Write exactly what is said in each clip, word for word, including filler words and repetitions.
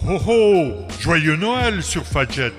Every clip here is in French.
oh oh! Joyeux Noël sur Fadjet!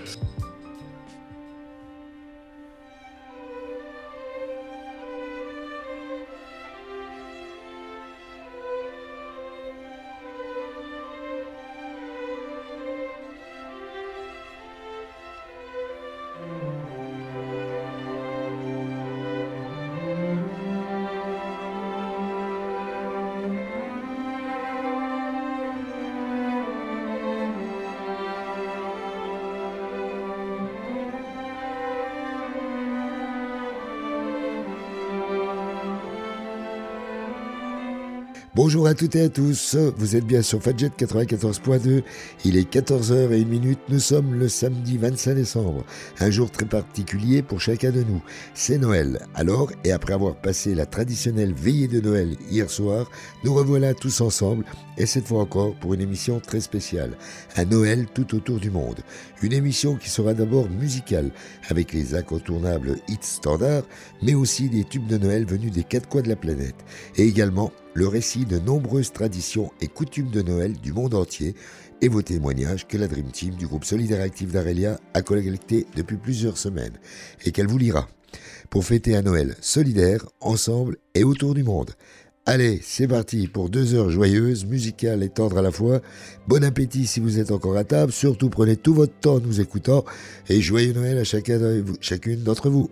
Bonjour à toutes et à tous, vous êtes bien sur Fadjet quatre-vingt-quatorze point deux, il est quatorze heures zéro un, nous sommes le samedi vingt-cinq décembre, un jour très particulier pour chacun de nous, c'est Noël. Alors, et après avoir passé la traditionnelle veillée de Noël hier soir, nous revoilà tous ensemble, et cette fois encore pour une émission très spéciale, un Noël tout autour du monde. Une émission qui sera d'abord musicale, avec les incontournables hits standards, mais aussi des tubes de Noël venus des quatre coins de la planète, et également le récit de nombreuses traditions et coutumes de Noël du monde entier et vos témoignages que la Dream Team du groupe Solidaire Active d'Arelia a collecté depuis plusieurs semaines et qu'elle vous lira pour fêter un Noël solidaire, ensemble et autour du monde. Allez, c'est parti pour deux heures joyeuses, musicales et tendres à la fois. Bon appétit si vous êtes encore à table, surtout prenez tout votre temps en nous écoutant et joyeux Noël à chacun de vous, chacune d'entre vous.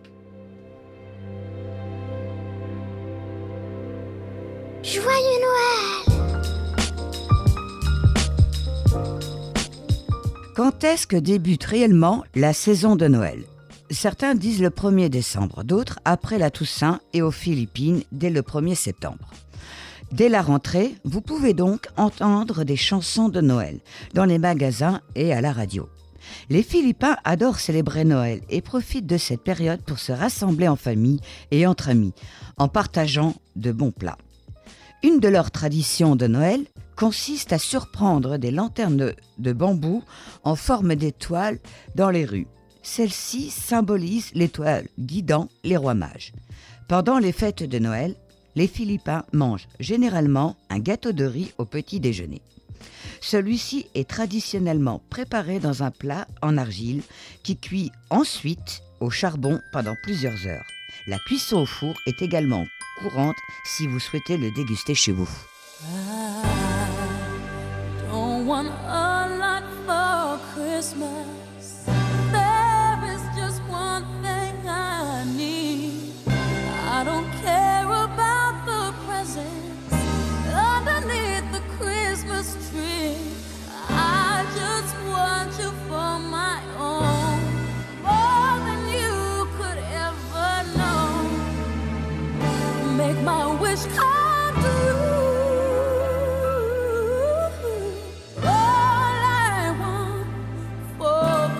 Joyeux Noël! Quand est-ce que débute réellement la saison de Noël ? Certains disent le premier décembre, d'autres après la Toussaint et aux Philippines dès le premier septembre. Dès la rentrée, vous pouvez donc entendre des chansons de Noël dans les magasins et à la radio. Les Philippins adorent célébrer Noël et profitent de cette période pour se rassembler en famille et entre amis, en partageant de bons plats. Une de leurs traditions de Noël consiste à surprendre des lanternes de bambou en forme d'étoile dans les rues. Celle-ci symbolise l'étoile guidant les rois mages. Pendant les fêtes de Noël, les Philippins mangent généralement un gâteau de riz au petit déjeuner. Celui-ci est traditionnellement préparé dans un plat en argile qui cuit ensuite au charbon pendant plusieurs heures. La cuisson au four est également courante si vous souhaitez le déguster chez vous. I don't want a lot for Christmas. There is just one thing I need. I don't care about the presents underneath the Christmas tree. I just want you for my own, more than you could ever know. Make my wish come true. All I want for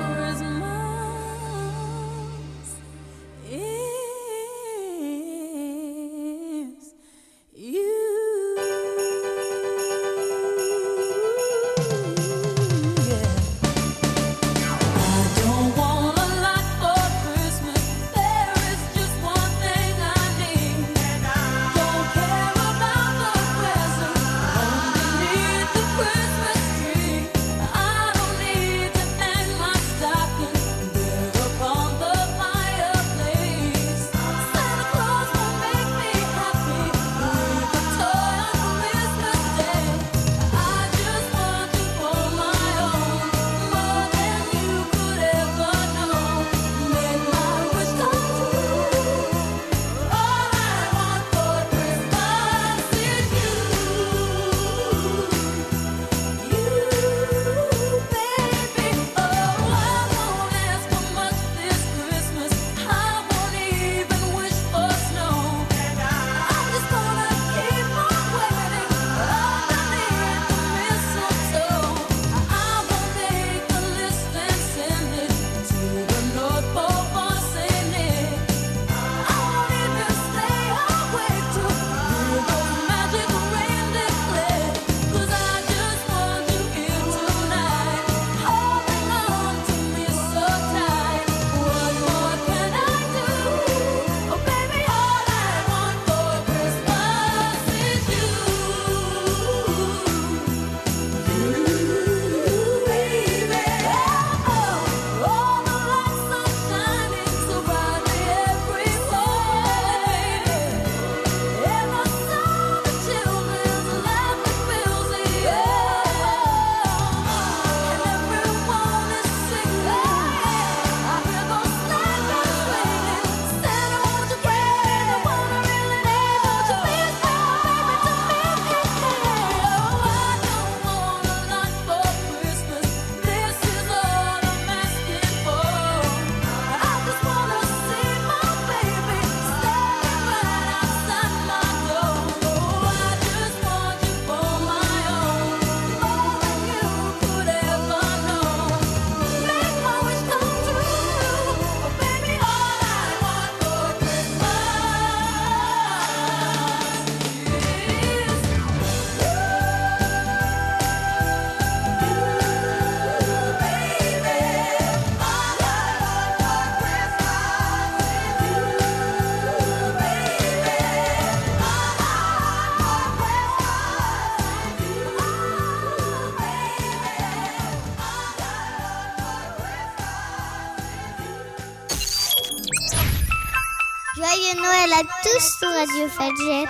Noël à tous sur Radio Fadjet.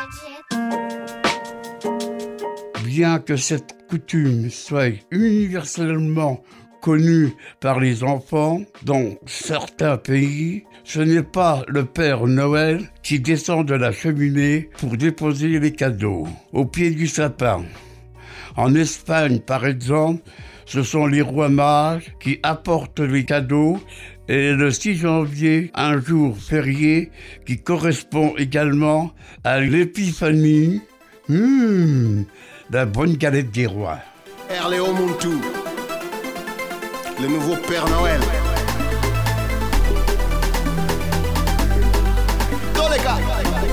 Bien que cette coutume soit universellement connue par les enfants dans certains pays, ce n'est pas le Père Noël qui descend de la cheminée pour déposer les cadeaux au pied du sapin. En Espagne, par exemple, ce sont les rois mages qui apportent les cadeaux et le six janvier, un jour férié qui correspond également à l'épiphanie, mmh, la bonne galette des rois. Erléo Muntu, le nouveau Père Noël. Tous les gars.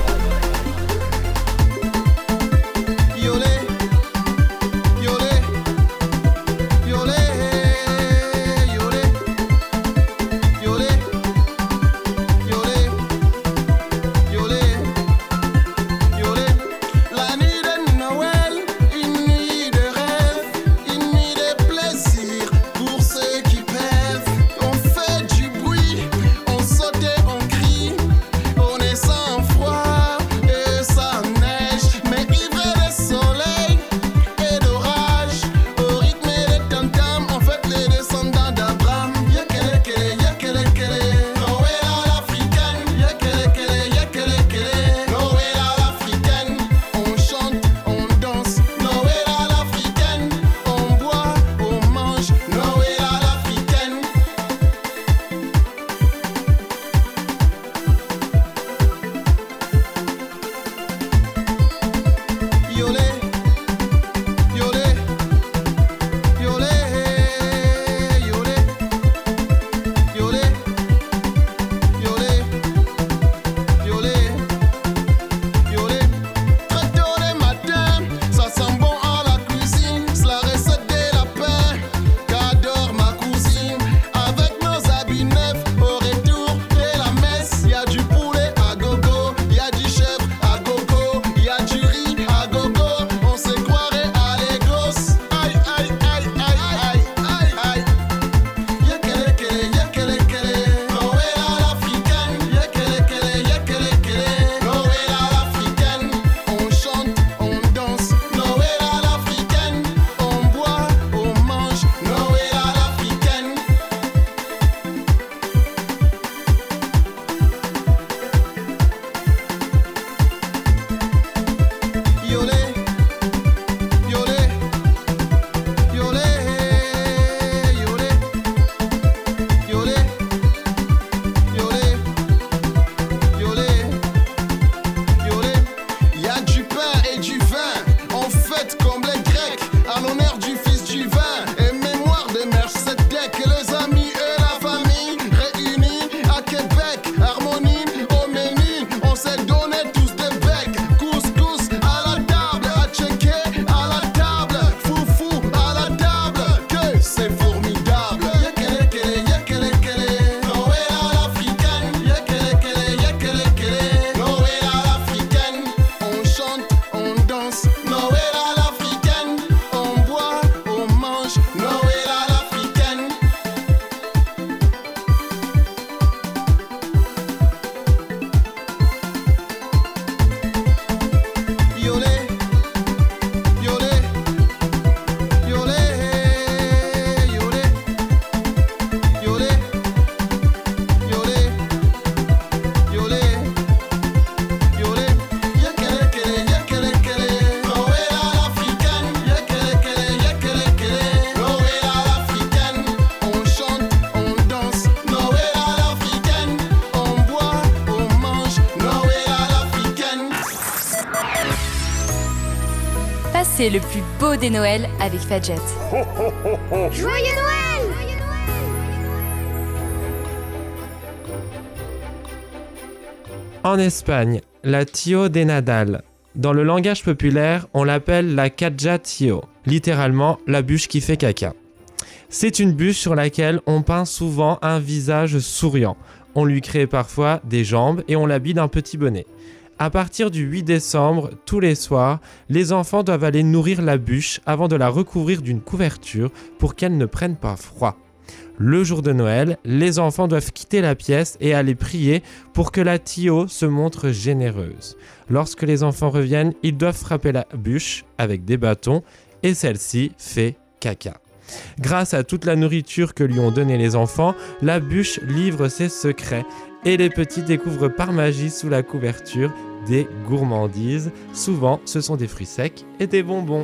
C'est le plus beau des Noëls avec Fadjet. Joyeux Noël! En Espagne, la Tío de Nadal. Dans le langage populaire, on l'appelle la Caja Tío, littéralement la bûche qui fait caca. C'est une bûche sur laquelle on peint souvent un visage souriant. On lui crée parfois des jambes et on l'habille d'un petit bonnet. À partir du huit décembre, tous les soirs, les enfants doivent aller nourrir la bûche avant de la recouvrir d'une couverture pour qu'elle ne prenne pas froid. Le jour de Noël, les enfants doivent quitter la pièce et aller prier pour que la Tio se montre généreuse. Lorsque les enfants reviennent, ils doivent frapper la bûche avec des bâtons et celle-ci fait caca. Grâce à toute la nourriture que lui ont donnée les enfants, la bûche livre ses secrets et les petits découvrent par magie sous la couverture des gourmandises. Souvent, ce sont des fruits secs et des bonbons.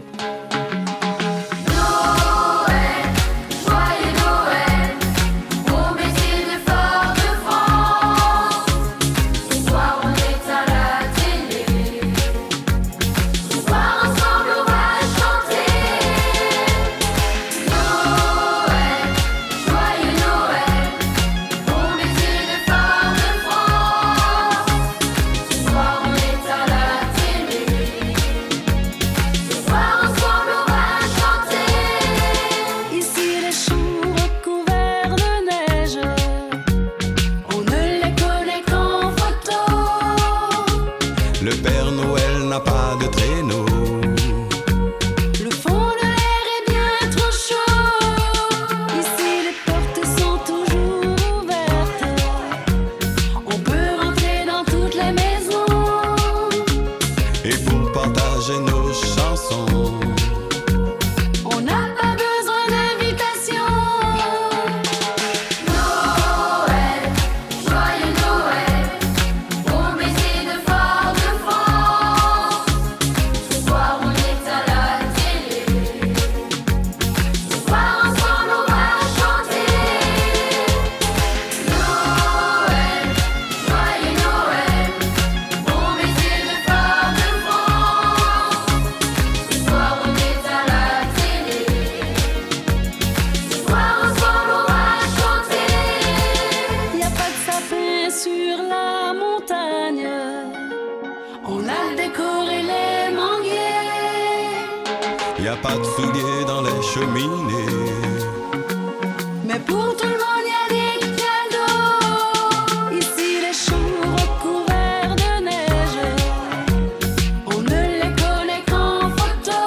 Y a pas de souliers dans les cheminées. Mais pour tout le monde y a des cadeaux. Ici les champs recouverts de neige, on ne les connaît qu'en photo.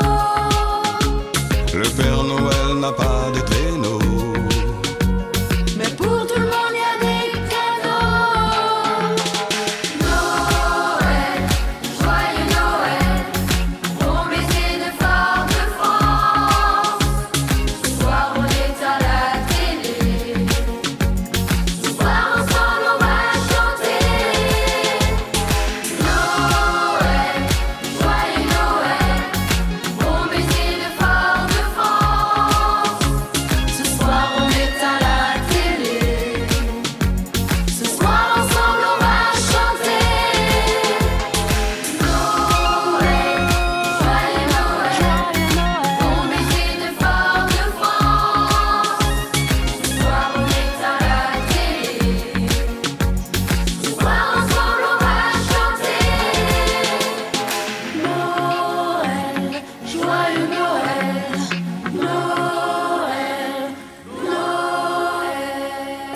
Le Père Noël n'a pas de traîneau. Mais pour tout le monde y a des cadeaux. Noël, joyeux Noël, bon baiser de Fort de France. Ce soir on est à la télé. Ce soir ensemble on va chanter. Noël, joyeux Noël, bon baiser de Fort de France. Ce soir on est à la télé. Ce soir ensemble on va chanter. Noël, joyeux Noël, bon baiser de Fort de France. Ce soir on est à la télé. Ce soir ensemble on va chanter. Noël, joyeux Noël, Noël, Noël.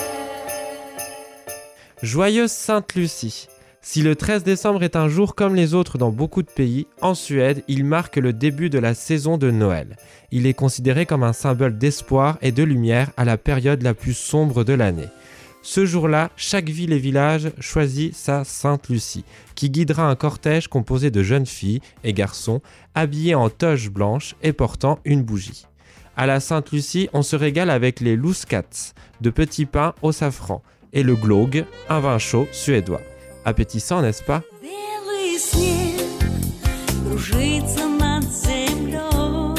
Joyeuse Sainte-Lucie. Si le treize décembre est un jour comme les autres dans beaucoup de pays, en Suède, il marque le début de la saison de Noël. Il est considéré comme un symbole d'espoir et de lumière à la période la plus sombre de l'année. Ce jour-là, chaque ville et village choisit sa Sainte-Lucie, qui guidera un cortège composé de jeunes filles et garçons habillés en toge blanche et portant une bougie. À la Sainte-Lucie, on se régale avec les louskats, de petits pains au safran, et le glögg, un vin chaud suédois. Appétissant, n'est-ce pas? Белый снег кружится над землей.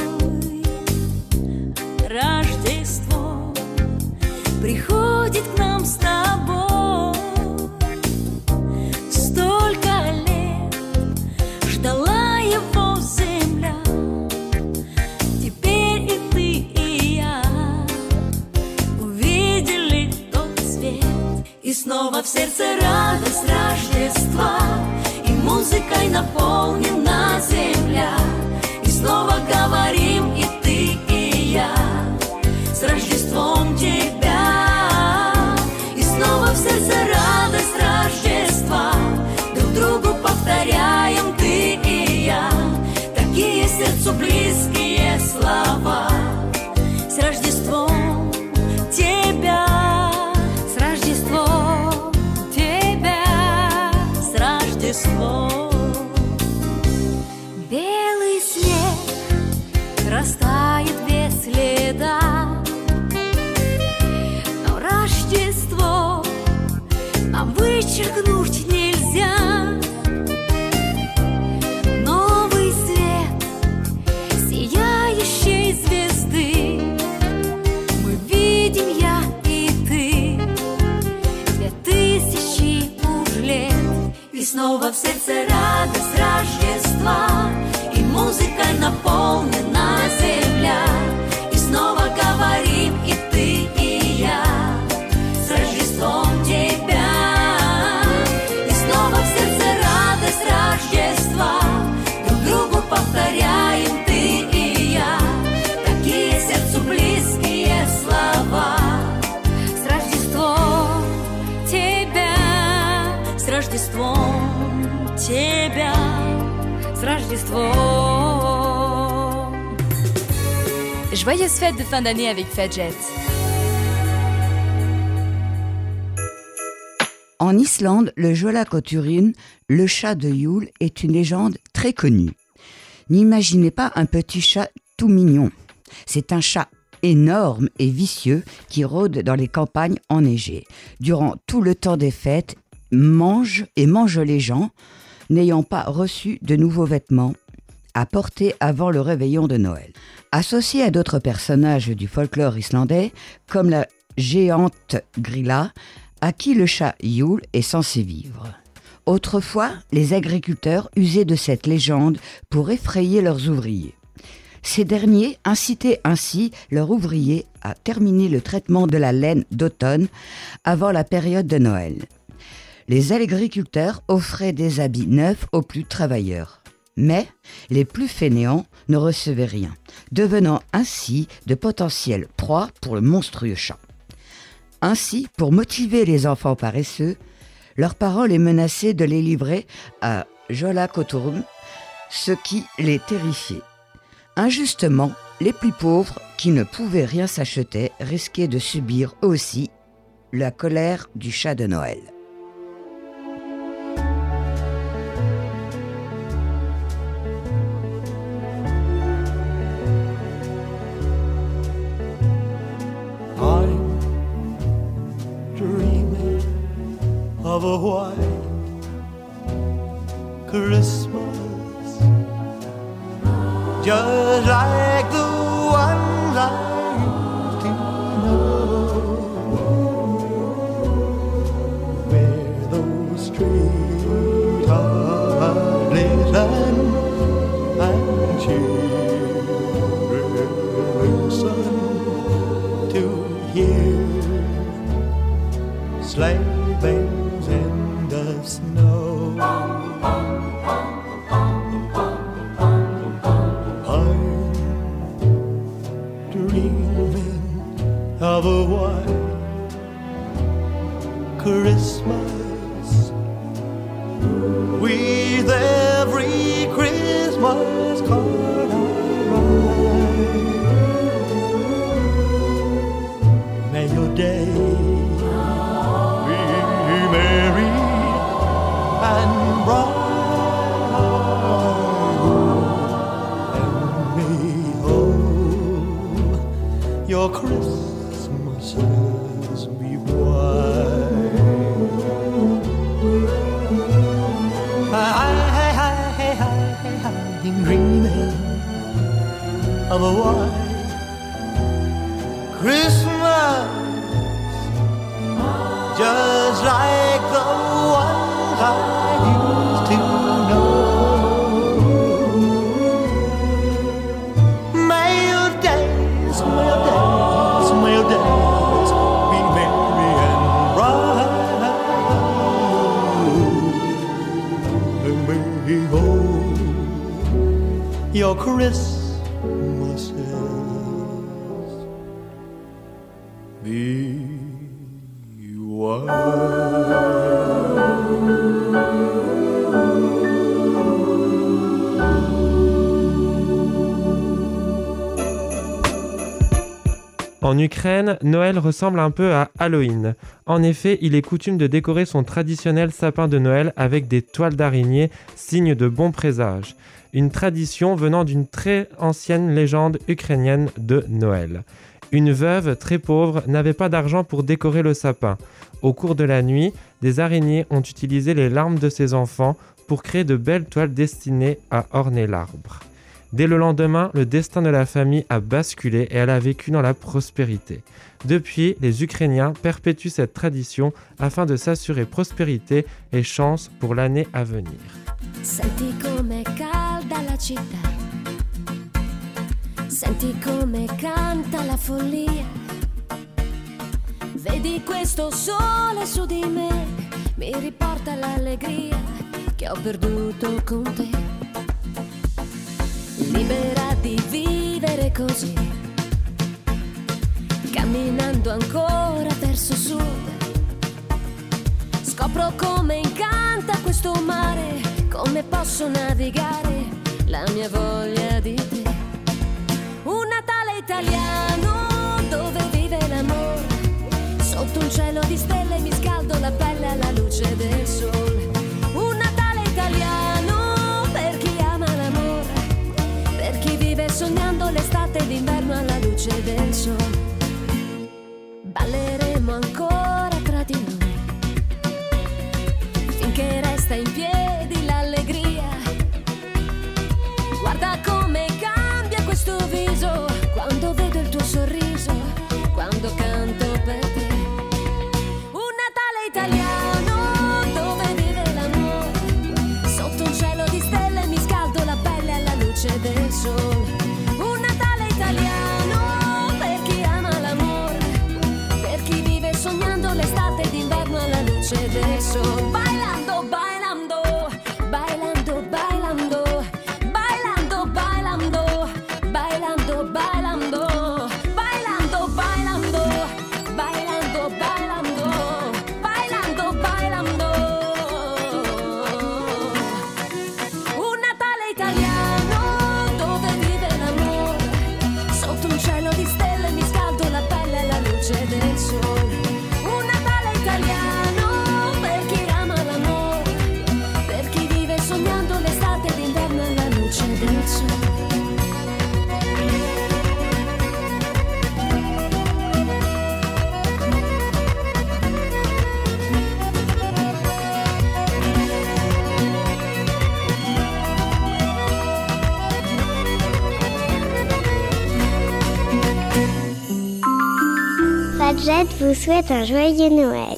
Рождество приходит к нам с тобой. Столько лет ждала его земля. Теперь и ты, и я увидели тот свет. И снова в сердце радость Рождества, и музыкой наполнена земля. И снова говорим и ты, и я, с Рождеством тебя. И снова в сердце радость Рождества, друг другу повторяем ты и я. Такие сердцу близкие слова. С Рождеством тебя. Rождество. Joyeuses fêtes de fin d'année avec Fadjet. En Islande, le Jólakötturinn, le chat de Yule, est une légende très connue. N'imaginez pas un petit chat tout mignon. C'est un chat énorme et vicieux qui rôde dans les campagnes enneigées. Durant tout le temps des fêtes, mange et mange les gens, n'ayant pas reçu de nouveaux vêtements à porter avant le réveillon de Noël. Associé à d'autres personnages du folklore islandais, comme la géante Grilla, à qui le chat Yule est censé vivre. Autrefois, les agriculteurs usaient de cette légende pour effrayer leurs ouvriers. Ces derniers incitaient ainsi leurs ouvriers à terminer le traitement de la laine d'automne avant la période de Noël. Les agriculteurs offraient des habits neufs aux plus travailleurs. Mais les plus fainéants ne recevaient rien, devenant ainsi de potentielles proies pour le monstrueux chat. Ainsi, pour motiver les enfants paresseux, leurs parents les menaçaient de les livrer à Jólakötturinn, ce qui les terrifiait. Injustement, les plus pauvres, qui ne pouvaient rien s'acheter, risquaient de subir eux aussi la colère du chat de Noël. Of a white Christmas, just like the ones I used to know, where those streets are glisten and children listen to hear sleigh bells in the snow. I'm dreaming of a white Christmas with every Christmas card I write. May your day merry and bright, and may all your Christmases be white. I'm dreaming of a white Christmas, just like the ones I used to know. May your days, may your days, may your days be merry and bright, and may all your Christmases be En Ukraine, Noël ressemble un peu à Halloween. En effet, il est coutume de décorer son traditionnel sapin de Noël avec des toiles d'araignée, signe de bon présage. Une tradition venant d'une très ancienne légende ukrainienne de Noël. Une veuve très pauvre n'avait pas d'argent pour décorer le sapin. Au cours de la nuit, des araignées ont utilisé les larmes de ses enfants pour créer de belles toiles destinées à orner l'arbre. Dès le lendemain, le destin de la famille a basculé et elle a vécu dans la prospérité. Depuis, les Ukrainiens perpétuent cette tradition afin de s'assurer prospérité et chance pour l'année à venir. Senti com'è calda la città, senti come canta la follia, vedi questo sole su di me, mi riporta l'allegria che ho perduto con te. Libera di vivere così, camminando ancora verso sud, scopro come incanta questo mare, come posso navigare la mia voglia di te. Un Natale italiano dove vive l'amore, sotto un cielo di stelle mi scaldo la pelle alla luce del sole. Un Natale italiano per chi ama l'amore, per chi vive sognando l'estate d'inverno alla luce del sole. Balleremo ancora tra di noi finché resta in piedi l'allegria. Guarda come cambia questo viso quando vedo il tuo sorriso, quando canto per te. Un Natale italiano dove vive l'amore, sotto un cielo di stelle mi scaldo la pelle alla luce del sole. Un Natale italiano per chi ama l'amore, per chi vive sognando l'estate d'inverno alla luce del sole. Bailando, bailando, bailando, bailando, bailando, bailando, bailando, bailando, bailando, bailando, bailando, bailando, bailando, bailando. Un Natale italiano dove vive l'amore, sotto un cielo di stelle mi scaldo la pelle alla luce del sole. Un Natale italiano per chi ama l'amore, per chi vive sognando l'estate d'inverno alla luce del sole. Fadjet vous souhaite un joyeux Noël.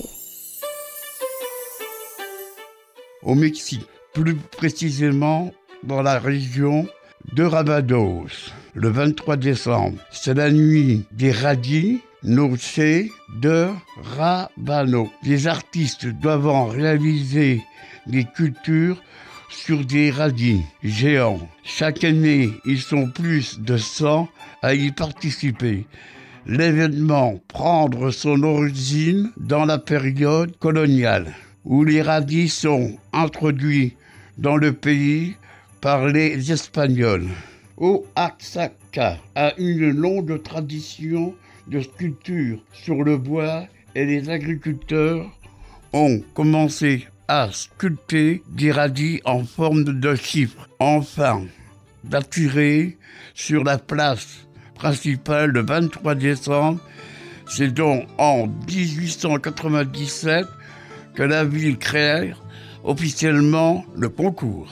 Au Mexique, plus précisément dans la région de Rabados, le vingt-trois décembre. C'est la nuit des radis, Noche de Rabano. Les artistes doivent en réaliser des cultures sur des radis géants. Chaque année, ils sont plus de cent à y participer. L'événement prend son origine dans la période coloniale, où les radis sont introduits dans le pays par les Espagnols. Oaxaca a une longue tradition de sculpture sur le bois et les agriculteurs ont commencé à sculpter des radis en forme de chiffres, afin d'attirer sur la place principale le vingt-trois décembre. C'est donc en dix-huit cent quatre-vingt-dix-sept que la ville crée officiellement le concours.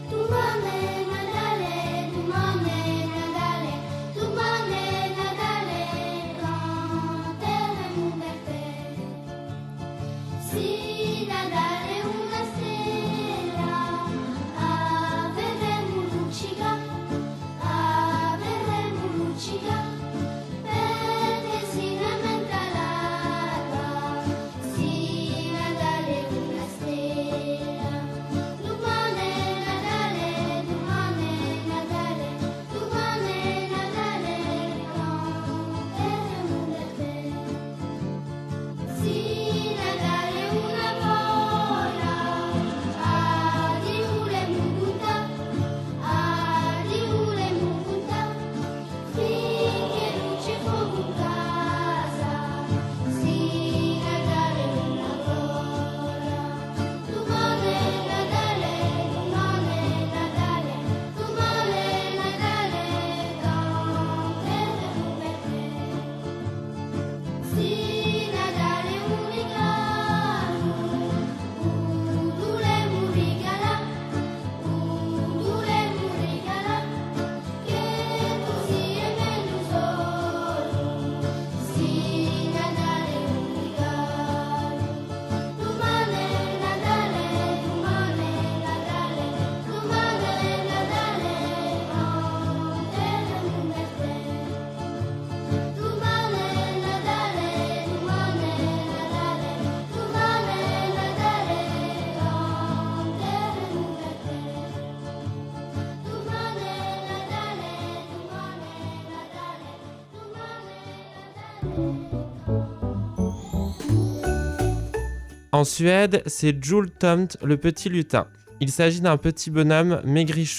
En Suède, c'est Jultomte, le petit lutin. Il s'agit d'un petit bonhomme maigrichon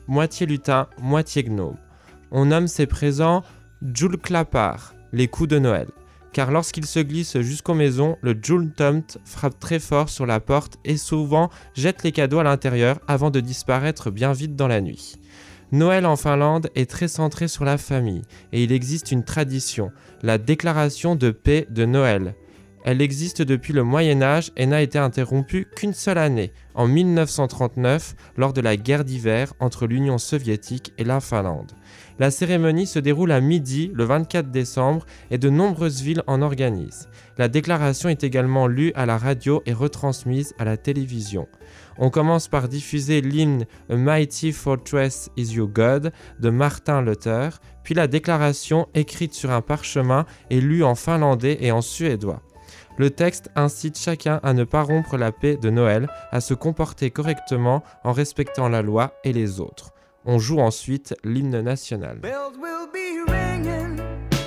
moitié lutin, moitié gnome. On nomme ces présents Julklapar, les coups de Noël, car lorsqu'il se glisse jusqu'aux maisons, le Jultomt frappe très fort sur la porte et souvent jette les cadeaux à l'intérieur avant de disparaître bien vite dans la nuit. Noël en Finlande est très centré sur la famille et il existe une tradition, la déclaration de paix de Noël. Elle existe depuis le Moyen-Âge et n'a été interrompue qu'une seule année, en mille neuf cent trente-neuf, lors de la guerre d'hiver entre l'Union soviétique et la Finlande. La cérémonie se déroule à midi le vingt-quatre décembre et de nombreuses villes en organisent. La déclaration est également lue à la radio et retransmise à la télévision. On commence par diffuser l'hymne A Mighty Fortress is Your God de Martin Luther, puis la déclaration écrite sur un parchemin est lue en finlandais et en suédois. Le texte incite chacun à ne pas rompre la paix de Noël, à se comporter correctement en respectant la loi et les autres. On joue ensuite l'hymne national. Bells will be ringing.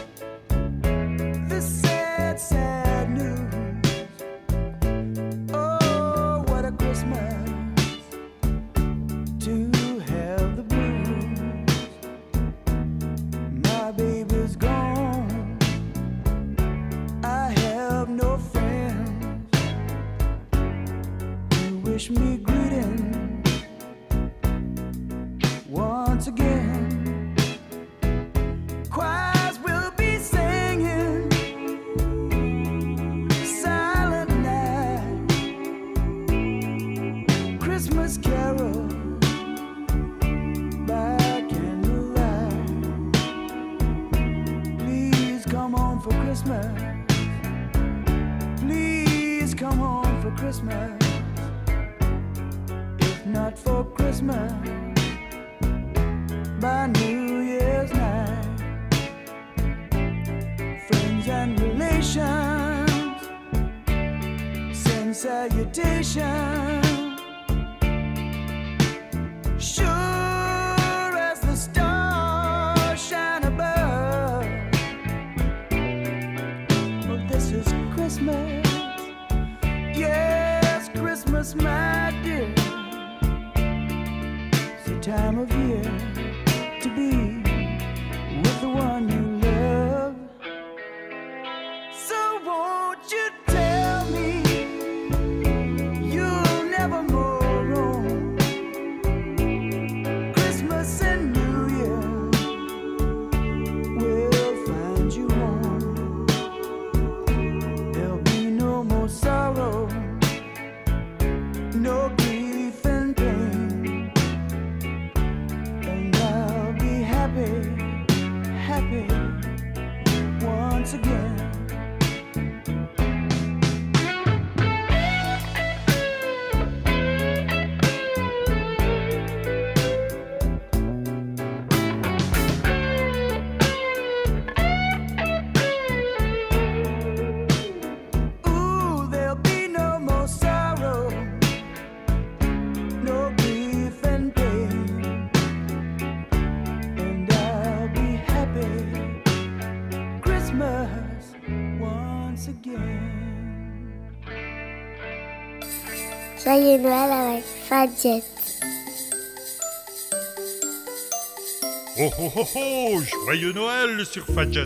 This sad, sad news. Oh, what a Christmas to have the blues. My baby's gone. I have no friends to wish me greeting. Once again, choirs will be singing Silent Night, Christmas carol by candlelight. Please come home for Christmas. Please come home for Christmas. If not for Christmas, by New Year's night, friends and relations send salutations. Sure as the stars shine above, well, this is Christmas. Yes, Christmas, my dear. It's the time of year to be with the one you love. So won't you tell me you'll never more roam? Christmas and New Year will find you home. There'll be no more sorrow, no grief and pain, and I'll be happy, happy once again. Ooh, there'll be no more sorrow, no grief and pain, and I'll be happy Christmas once again. Joyeux Noël avec Fadjet. Oh oh oh oh, joyeux Noël sur Fadjet.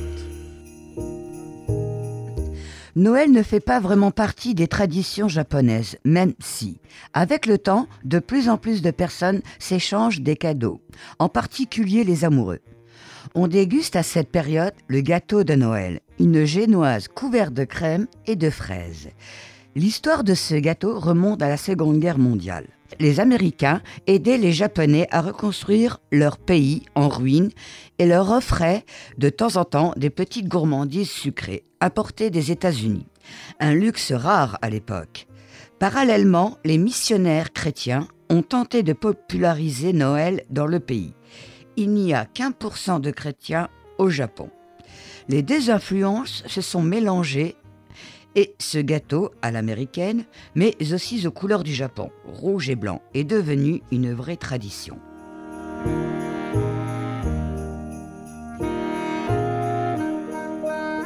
Noël ne fait pas vraiment partie des traditions japonaises, même si, avec le temps, de plus en plus de personnes s'échangent des cadeaux, en particulier les amoureux. On déguste à cette période le gâteau de Noël, une génoise couverte de crème et de fraises. L'histoire de ce gâteau remonte à la Seconde Guerre mondiale. Les Américains aidaient les Japonais à reconstruire leur pays en ruine et leur offraient de temps en temps des petites gourmandises sucrées apportées des États-Unis, un luxe rare à l'époque. Parallèlement, les missionnaires chrétiens ont tenté de populariser Noël dans le pays. Il n'y a qu'un pour cent de chrétiens au Japon. Les deux influences se sont mélangées et ce gâteau à l'américaine, mais aussi aux couleurs du Japon, rouge et blanc, est devenu une vraie tradition.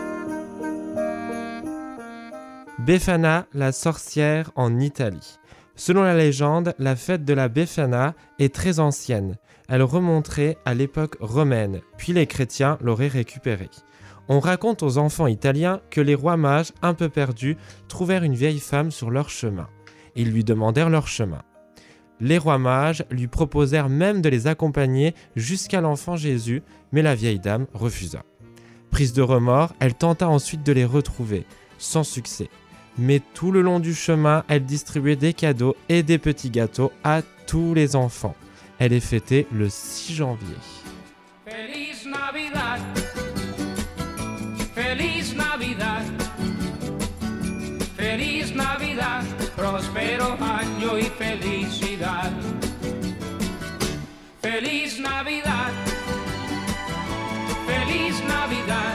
Befana, la sorcière en Italie. Selon la légende, la fête de la Befana est très ancienne. Elle remonterait à l'époque romaine, puis les chrétiens l'auraient récupérée. On raconte aux enfants italiens que les rois mages, un peu perdus, trouvèrent une vieille femme sur leur chemin. Ils lui demandèrent leur chemin. Les rois mages lui proposèrent même de les accompagner jusqu'à l'enfant Jésus, mais la vieille dame refusa. Prise de remords, elle tenta ensuite de les retrouver, sans succès. Mais tout le long du chemin, elle distribuait des cadeaux et des petits gâteaux à tous les enfants. Elle est fêtée le six janvier. Feliz Navidad, Feliz Navidad, Feliz Navidad, próspero año y felicidad. Feliz Navidad, Feliz Navidad,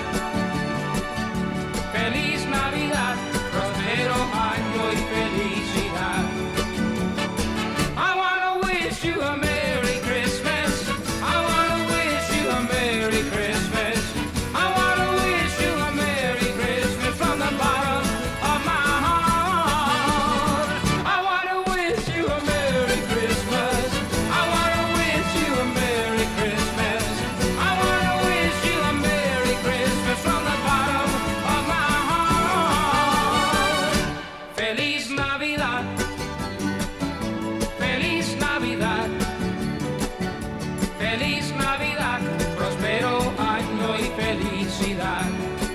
Feliz Navidad, próspero año y felicidad. I wanna wish you a Merry Christmas. I wanna wish you a Merry Christmas. I wanna wish you a Merry Christmas from the bottom of my heart. I wanna wish you a Merry Christmas. I wanna wish you a Merry Christmas. I wanna wish you a Merry Christmas from the bottom of my heart. Feliz Navidad. Feliz Navidad. Feliz Navidad, próspero año y felicidad.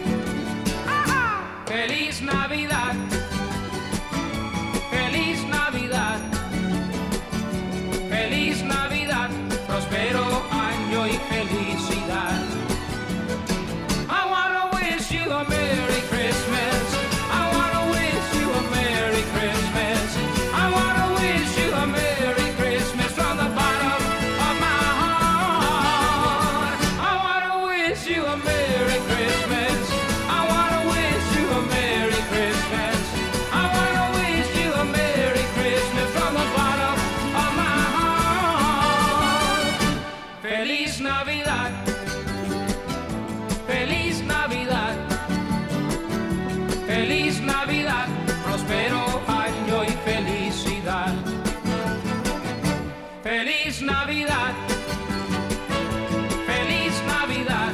Feliz Navidad, Feliz Navidad, Feliz Navidad, próspero año y felicidad. I wanna wish you a Merry Christmas. I wanna wish you a Merry Christmas. I wanna wish you a Merry Christmas from the bottom of my heart. I wanna wish you a Merry Christmas. I wanna wish you a Merry Christmas. I wanna wish you a Merry Christmas from the bottom of my heart. Feliz Navidad. Feliz Navidad. Feliz Navidad, próspero año y felicidad. Feliz Navidad. Feliz Navidad.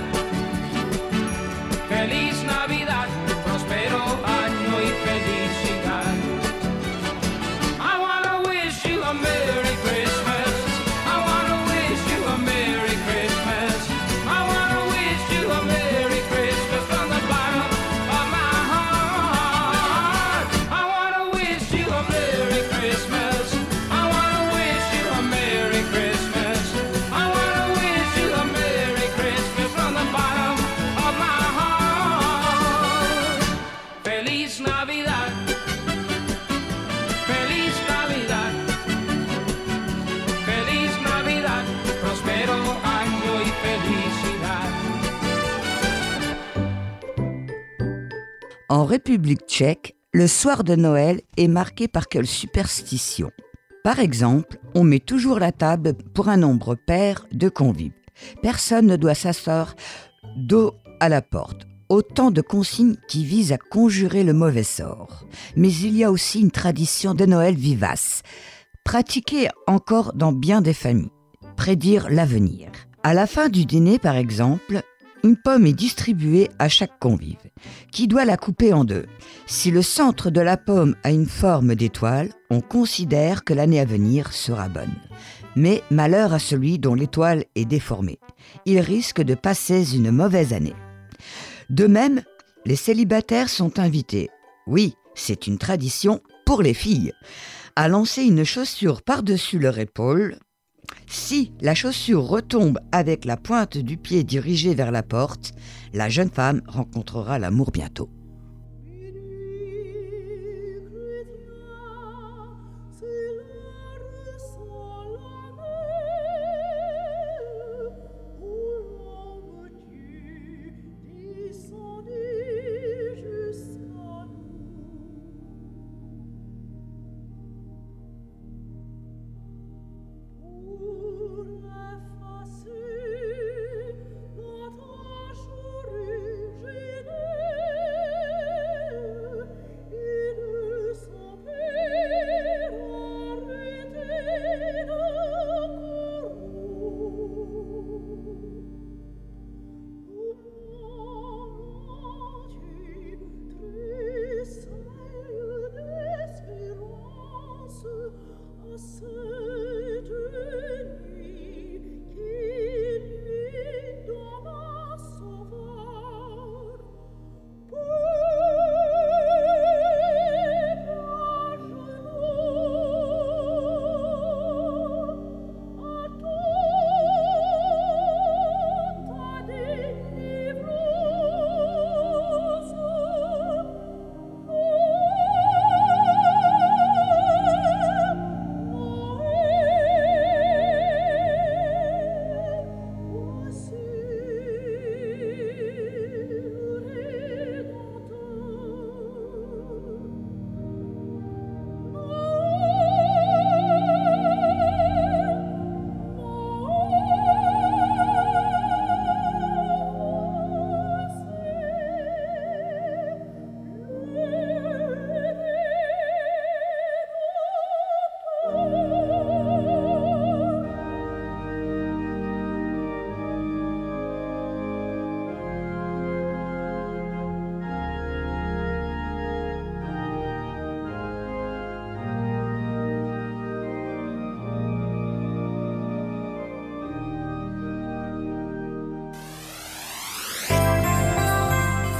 Feliz Navidad, próspero año y felicidad. I wanna wish you a Merry Christmas. I wanna wish you a Merry Christmas. I wanna wish you a Merry Christmas from the bottom of my heart. I wanna wish you a Merry Christmas. I wanna wish you a Merry Christmas. I wanna wish you a Merry Christmas from the bottom of my heart. Feliz Navidad. Feliz Navidad. Feliz Navidad, próspero año y felicidad. En République tchèque, le soir de Noël est marqué par quelle superstition ? Par exemple, on met toujours la table pour un nombre pair de convives. Personne ne doit s'asseoir dos à la porte. Autant de consignes qui visent à conjurer le mauvais sort. Mais il y a aussi une tradition de Noël vivace, pratiquée encore dans bien des familles. Prédire l'avenir. À la fin du dîner, par exemple, une pomme est distribuée à chaque convive, qui doit la couper en deux. Si le centre de la pomme a une forme d'étoile, on considère que l'année à venir sera bonne. Mais malheur à celui dont l'étoile est déformée. Il risque de passer une mauvaise année. De même, les célibataires sont invités, oui, c'est une tradition pour les filles, à lancer une chaussure par-dessus leur épaule. Si la chaussure retombe avec la pointe du pied dirigée vers la porte, la jeune femme rencontrera l'amour bientôt. Pour effacer notre jour originaire.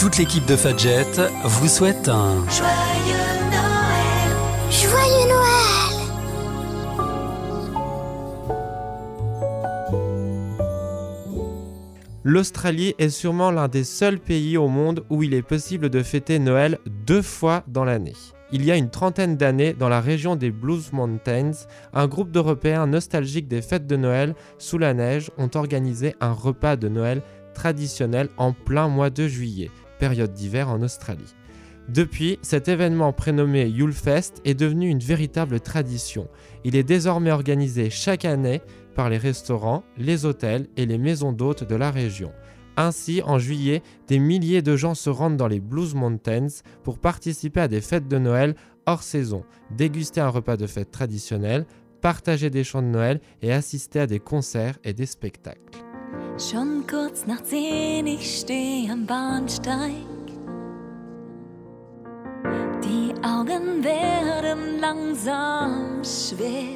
toute l'équipe de Fadjet vous souhaite un Joyeux Noël. Joyeux Noël. L'Australie est sûrement l'un des seuls pays au monde où il est possible de fêter Noël deux fois dans l'année. Il y a une trentaine d'années, dans la région des Blues Mountains, un groupe d'Européens nostalgiques des fêtes de Noël sous la neige ont organisé un repas de Noël traditionnel en plein mois de juillet, période d'hiver en Australie. Depuis, cet événement prénommé Yulefest est devenu une véritable tradition. Il est désormais organisé chaque année par les restaurants, les hôtels et les maisons d'hôtes de la région. Ainsi, en juillet, des milliers de gens se rendent dans les Blues Mountains pour participer à des fêtes de Noël hors saison, déguster un repas de fête traditionnel, partager des chants de Noël et assister à des concerts et des spectacles. Schon kurz nach zehn, ich steh am Bahnsteig. Die Augen werden langsam schwer.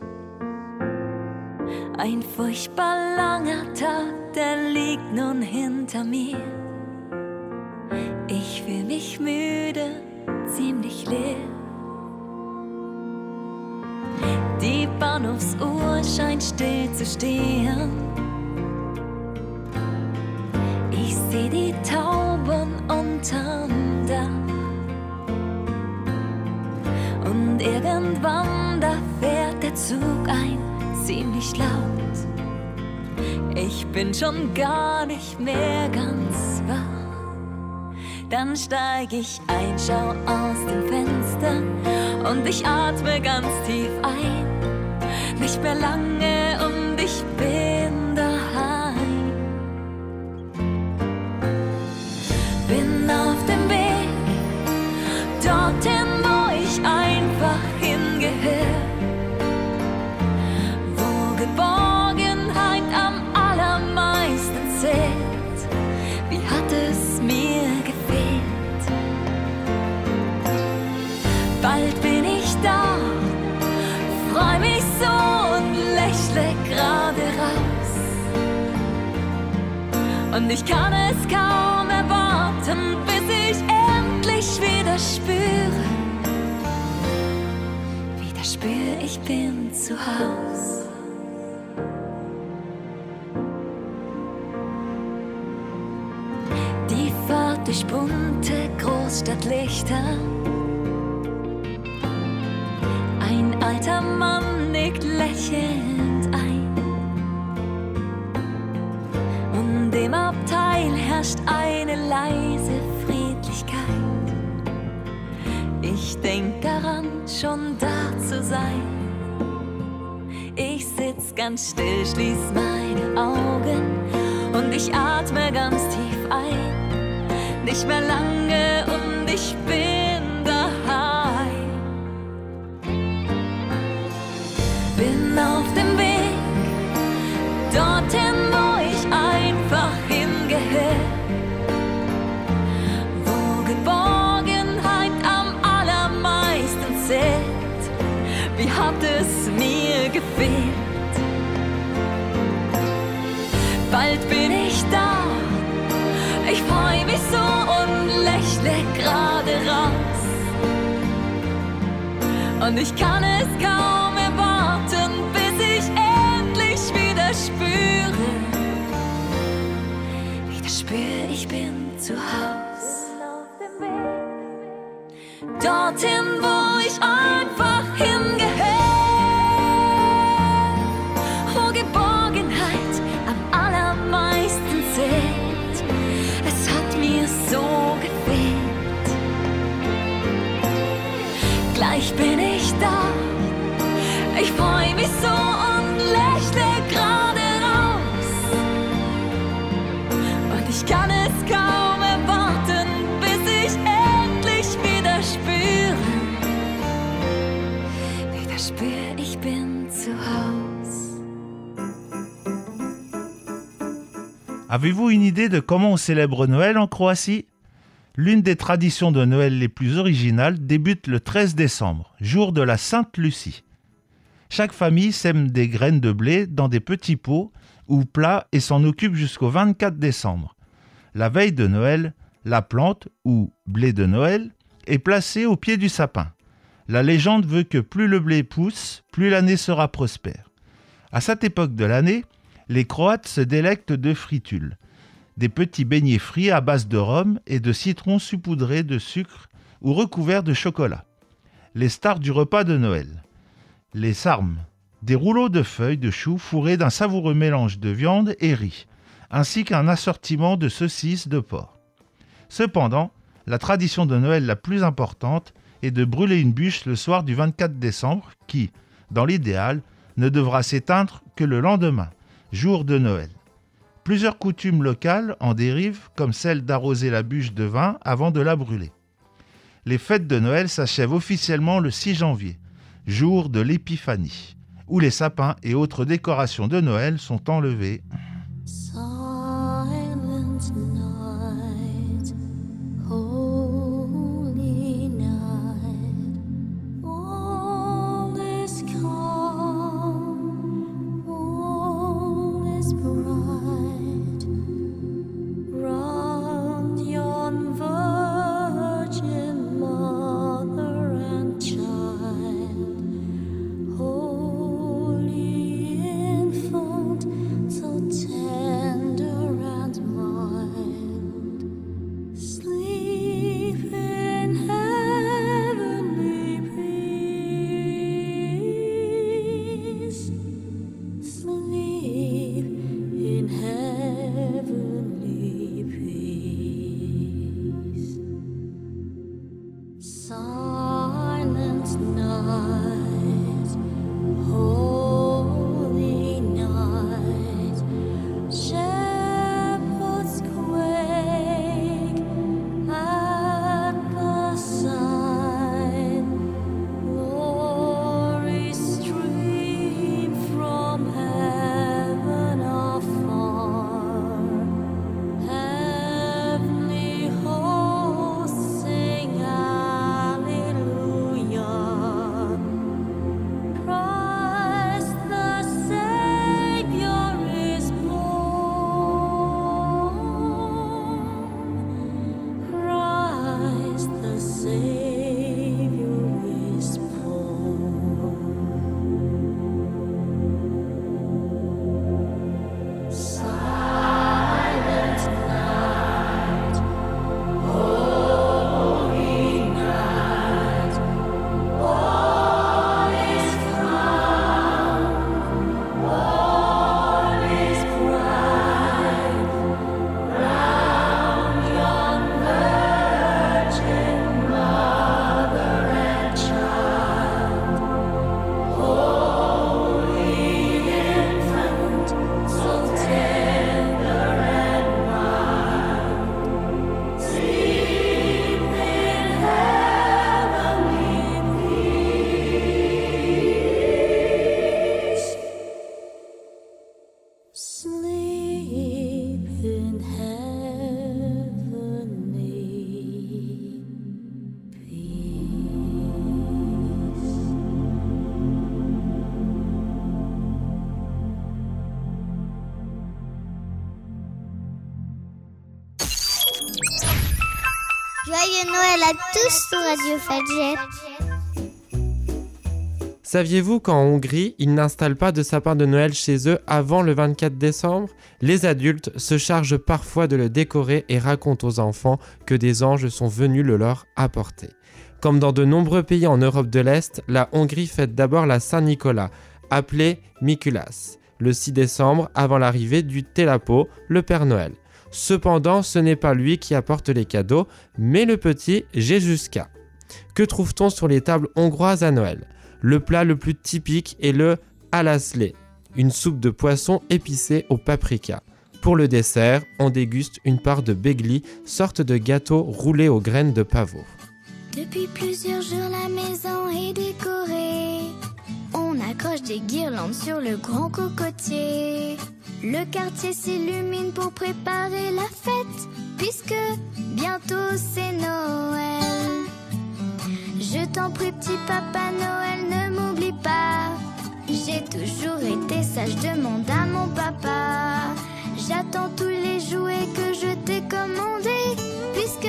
Ein furchtbar langer Tag, der liegt nun hinter mir. Ich fühl mich müde, ziemlich leer. Die Bahnhofsuhr scheint still zu stehen. Ich seh die Tauben unterm Dach. Und irgendwann, da fährt der Zug ein, ziemlich laut. Ich bin schon gar nicht mehr ganz wach. Dann steig ich ein, schau aus dem Fenster und ich atme ganz tief ein. Nicht mehr lange und ich bin daheim. Bin auf dem Weg dorthin, wo ich einfach hingehör. Wo Geborgenheit am allermeisten zählt. Wie hat es mir gefehlt? Bald bin ich da, freu mich so und lächle gerade raus. Und ich kann es kaum erwarten, bis ich endlich wieder spüre. Wieder spür, ich bin zu Haus. Die Fahrt durch bunte Großstadtlichter. Ein alter Mann nickt lächelnd ein. Und im Abteil herrscht eine leise Friedlichkeit. Ich denk daran, schon da zu sein. Ich sitz ganz still, schließ meine Augen und ich atme ganz tief ein. Nicht mehr lange und ich bin daheim. Bin auf dem Weg dorthin, wo ich einfach hingehör. Wo Geborgenheit am allermeisten zählt. Wie hat es mir gefehlt? Bald bin ich da. Ich freu mich so und lächle gerade raus. Und ich kann es kaum erwarten, bis ich endlich wieder spüre. Wieder spür, ich bin zu Haus. Dorthin, wo ich einfach hingehör. Wo Geborgenheit am allermeisten zählt. Es hat mir so gefehlt. Gleich bin ich da. Ich freu mich so und lächle gerade raus. Und ich kann es kaum erwarten, bis ich endlich wieder spüre. Wieder spür, ich bin zu Haus. Avez-vous une idée de comment on célèbre Noël en Croatie ? L'une des traditions de Noël les plus originales débute le treize décembre, jour de la Sainte Lucie. Chaque famille sème des graines de blé dans des petits pots ou plats et s'en occupe jusqu'au vingt-quatre décembre. La veille de Noël, La plante, ou blé de Noël, est placée au pied du sapin. La légende veut que plus le blé pousse, plus l'année sera prospère. À cette époque de l'année, les Croates se délectent de fritules, des petits beignets frits à base de rhum et de citron saupoudrés de sucre ou recouverts de chocolat. Les stars du repas de Noël. Les sarmes, des rouleaux de feuilles de chou fourrés d'un savoureux mélange de viande et riz, ainsi qu'un assortiment de saucisses de porc. Cependant, la tradition de Noël la plus importante est de brûler une bûche le soir du vingt-quatre décembre qui, dans l'idéal, ne devra s'éteindre que le lendemain, jour de Noël. Plusieurs coutumes locales en dérivent, comme celle d'arroser la bûche de vin avant de la brûler. Les fêtes de Noël s'achèvent officiellement le six janvier, jour de l'Épiphanie, où les sapins et autres décorations de Noël sont enlevés. Silent night, holy night, all is calm, all is bright, round yon virgin mother and child, holy infant, so tender and mild, sleep in heavenly peace, sleep in heavenly peace. Silent night, holy night, shepherds quake at the sign, glory stream from heaven afar, heavenly hosts sing hallelujah. Christ the Savior is born. Christ the Savior is born. Silent night, holy night, all is calm, all is bright, round yon virgin mother and child, holy infant, so tender and mild, sleep in heavenly peace, sleep in heavenly Joyeux Noël à tous sur Radio Fadjet. Saviez-vous qu'en Hongrie, ils n'installent pas de sapin de Noël chez eux avant le vingt-quatre décembre ? Les adultes se chargent parfois de le décorer et racontent aux enfants que des anges sont venus le leur apporter. Comme dans de nombreux pays en Europe de l'Est, la Hongrie fête d'abord la Saint-Nicolas, appelé Mikuláš, le six décembre avant l'arrivée du Télapo, le Père Noël. Cependant, ce n'est pas lui qui apporte les cadeaux, mais le petit Jézuska. Que trouve-t-on sur les tables hongroises à Noël ? Le plat le plus typique est le halászlé, une soupe de poisson épicée au paprika. Pour le dessert, on déguste une part de begli, sorte de gâteau roulé aux graines de pavot. Depuis plusieurs jours, la maison est décorée. On accroche des guirlandes sur le grand cocotier. Le quartier s'illumine pour préparer la fête, puisque bientôt c'est Noël. Je t'en prie, petit papa Noël, ne m'oublie pas. J'ai toujours été sage, demande à mon papa. J'attends tous les jouets que je t'ai commandés, puisque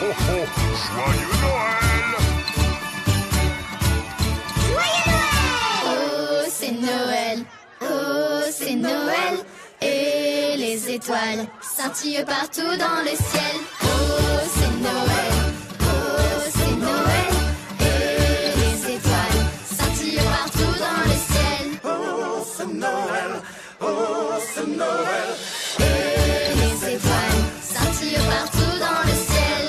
ho ho, joyeux Noël! Oh, c'est Noël, oh, c'est Noël, et les étoiles scintillent partout dans le ciel. Oh, c'est Noël, oh, c'est Noël, et les étoiles scintillent partout dans le ciel. Oh, c'est Noël, oh, c'est Noël, et les étoiles scintillent partout dans le ciel.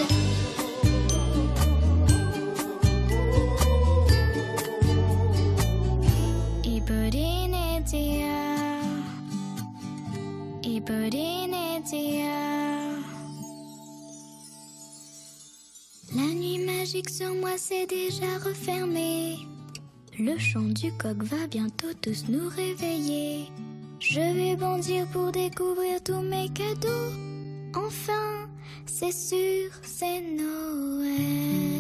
La nuit magique sur moi s'est déjà refermée. Le chant du coq va bientôt tous nous réveiller. Je vais bondir pour découvrir tous mes cadeaux. Enfin, c'est sûr, c'est Noël.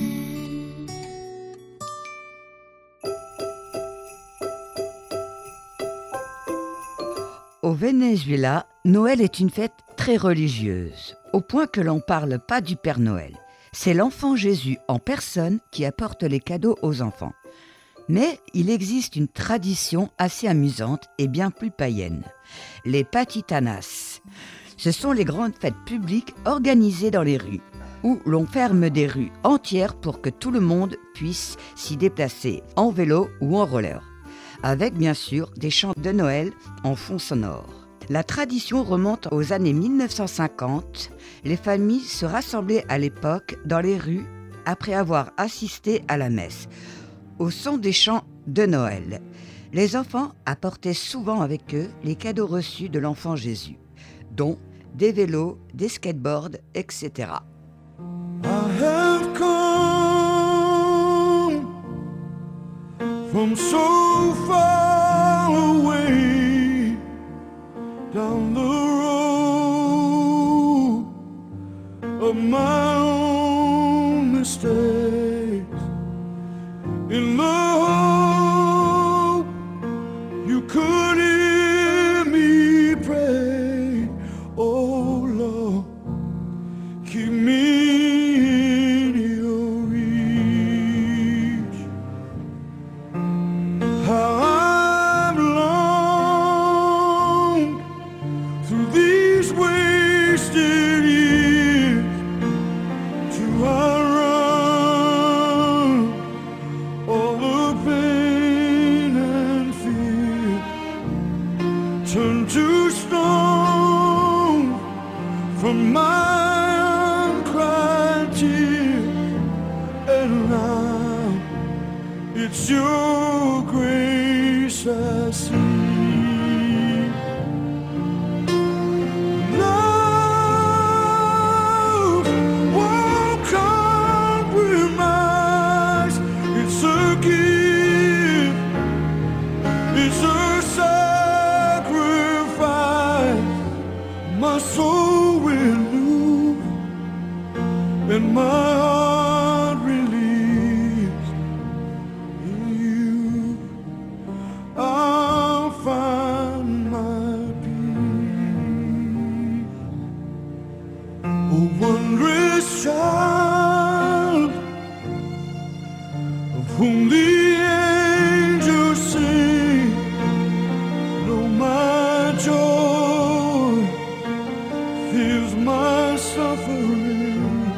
Au Venezuela, Noël est une fête très religieuse, au point que l'on ne parle pas du Père Noël. C'est l'enfant Jésus en personne qui apporte les cadeaux aux enfants. Mais il existe une tradition assez amusante et bien plus païenne. Les patitanas. Ce sont les grandes fêtes publiques organisées dans les rues, où l'on ferme des rues entières pour que tout le monde puisse s'y déplacer en vélo ou en roller, avec bien sûr des chants de Noël en fond sonore. La tradition remonte aux années mille neuf cent cinquante. Les familles se rassemblaient à l'époque dans les rues après avoir assisté à la messe, au son des chants de Noël. Les enfants apportaient souvent avec eux les cadeaux reçus de l'enfant Jésus, dont des vélos, des skateboards, et cetera. I have come from so far away down the road of my own mistakes in the hope you could hear me pray. Oh Lord, keep me in your reach. How I've longed through these wasted years to outrun all the pain and fear, turn to stone from my uncried tear, and now it's your grace I see. Love won't compromise. It's a gift, it's a sacrifice. My soul will lose and my heart relieves. In you I'll find my peace. Oh, wondrous child, of whom the angels sing, know my joy fills my suffering.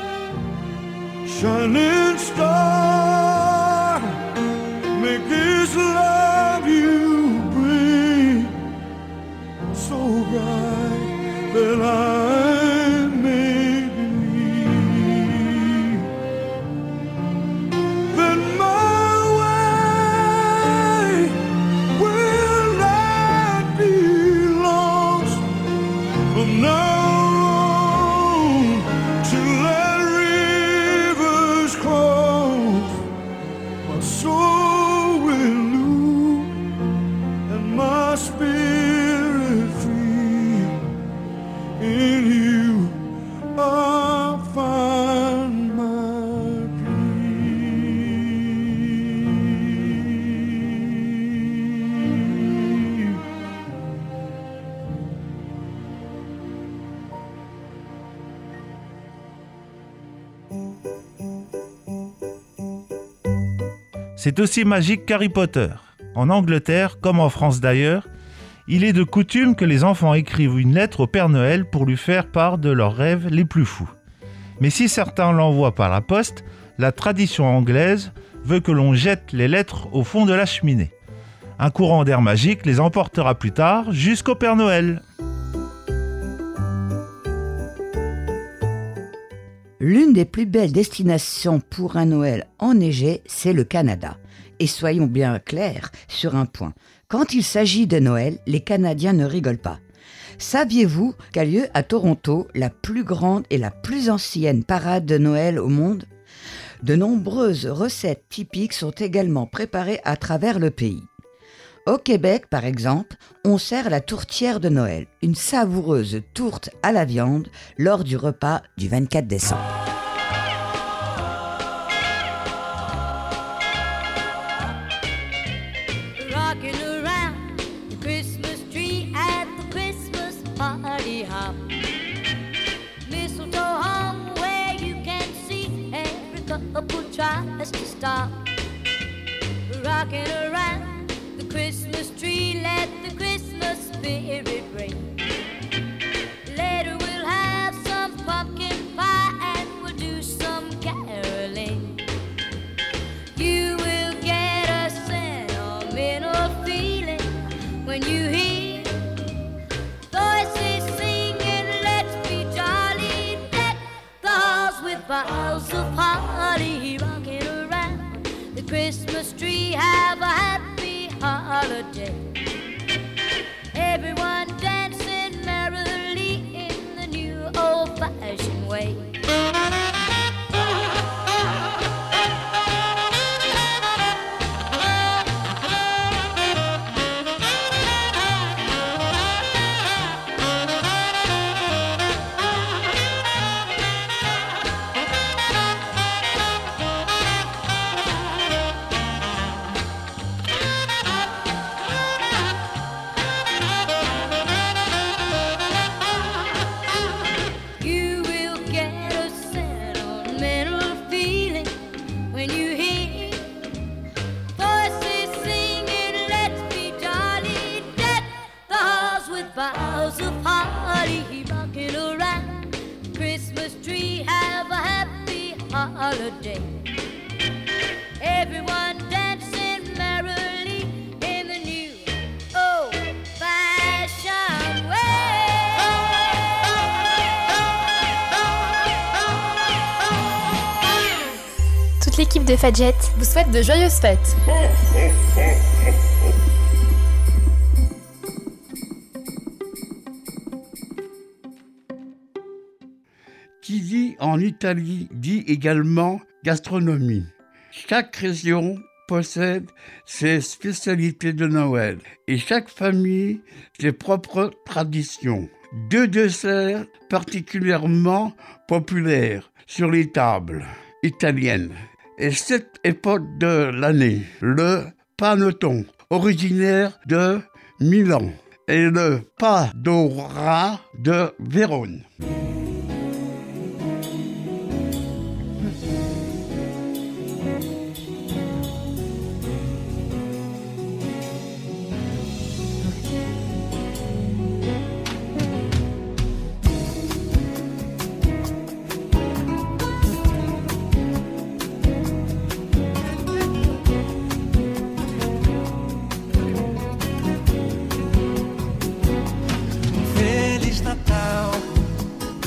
Shining star, make this love you bring so bright that I may believe that my way will not be lost from now on till that river's crossed. My soul will lose and my spirit free. In you I'll find my peace. C'est aussi magique qu'Harry Potter. En Angleterre, comme en France d'ailleurs, il est de coutume que les enfants écrivent une lettre au Père Noël pour lui faire part de leurs rêves les plus fous. Mais si certains l'envoient par la poste, la tradition anglaise veut que l'on jette les lettres au fond de la cheminée. Un courant d'air magique les emportera plus tard jusqu'au Père Noël. L'une des plus belles destinations pour un Noël enneigé, c'est le Canada. Et soyons bien clairs sur un point. Quand il s'agit de Noël, les Canadiens ne rigolent pas. Saviez-vous qu'a lieu à Toronto la plus grande et la plus ancienne parade de Noël au monde ? De nombreuses recettes typiques sont également préparées à travers le pays. Au Québec, par exemple, on sert la tourtière de Noël, une savoureuse tourte à la viande lors du repas du vingt-quatre décembre. Rocking around the Christmas tree at the Christmas party hop. Mistletoe hung where you can see every couple tries to stop. Rocking around the Christmas tree, let the Christmas spirit ring. Later we'll have some pumpkin pie and we'll do some caroling. You will get a sentimental feeling when you hear voices singing, let's be jolly, deck the halls with boughs of holly. Rocking around the Christmas tree, have a happy holiday. Everyone dancing merrily in the new old-fashioned way. You will get a sentimental feeling when you hear voices singing, let's be jolly, deck the halls with boughs of holly. Rocking around the Christmas tree, have a happy holiday. Everyone dancing merrily in the new old-fashioned Toute l'équipe de Fadjet vous souhaite de joyeuses fêtes. Qui dit en Italie dit également gastronomie. Chaque région possède ses spécialités de Noël et chaque famille ses propres traditions. Deux desserts particulièrement populaires sur les tables italiennes. Et cette époque de l'année, le panettone, originaire de Milan, et le Padora de Vérone. Feliz Natal,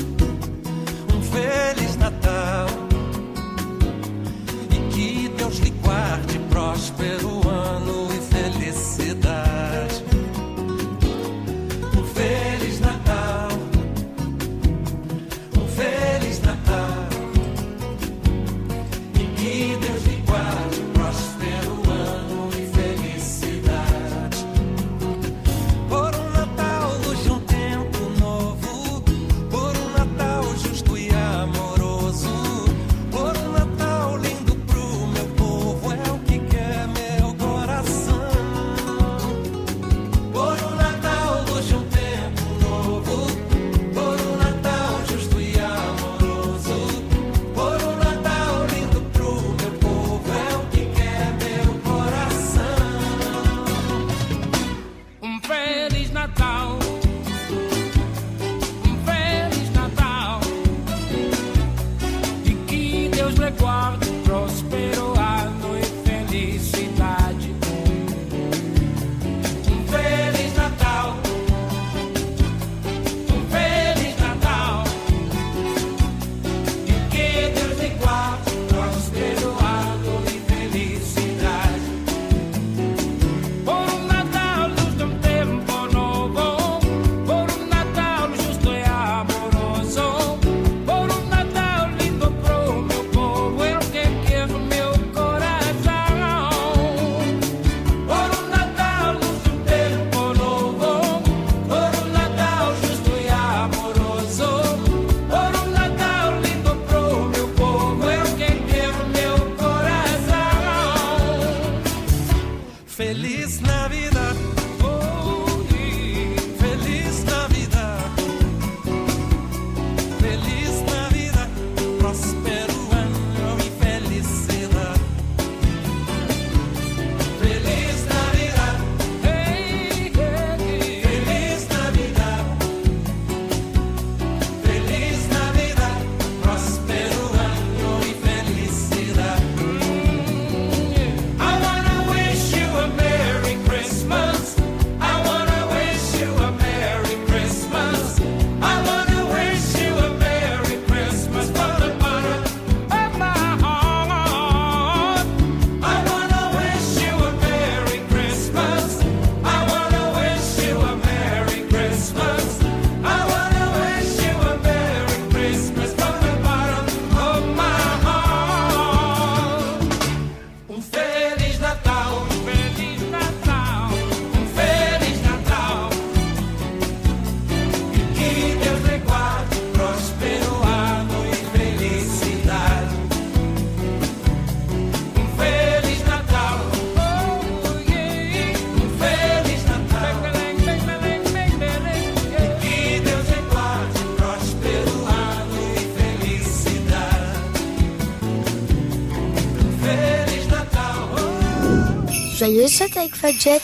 Joyeuse fête avec Fadjet.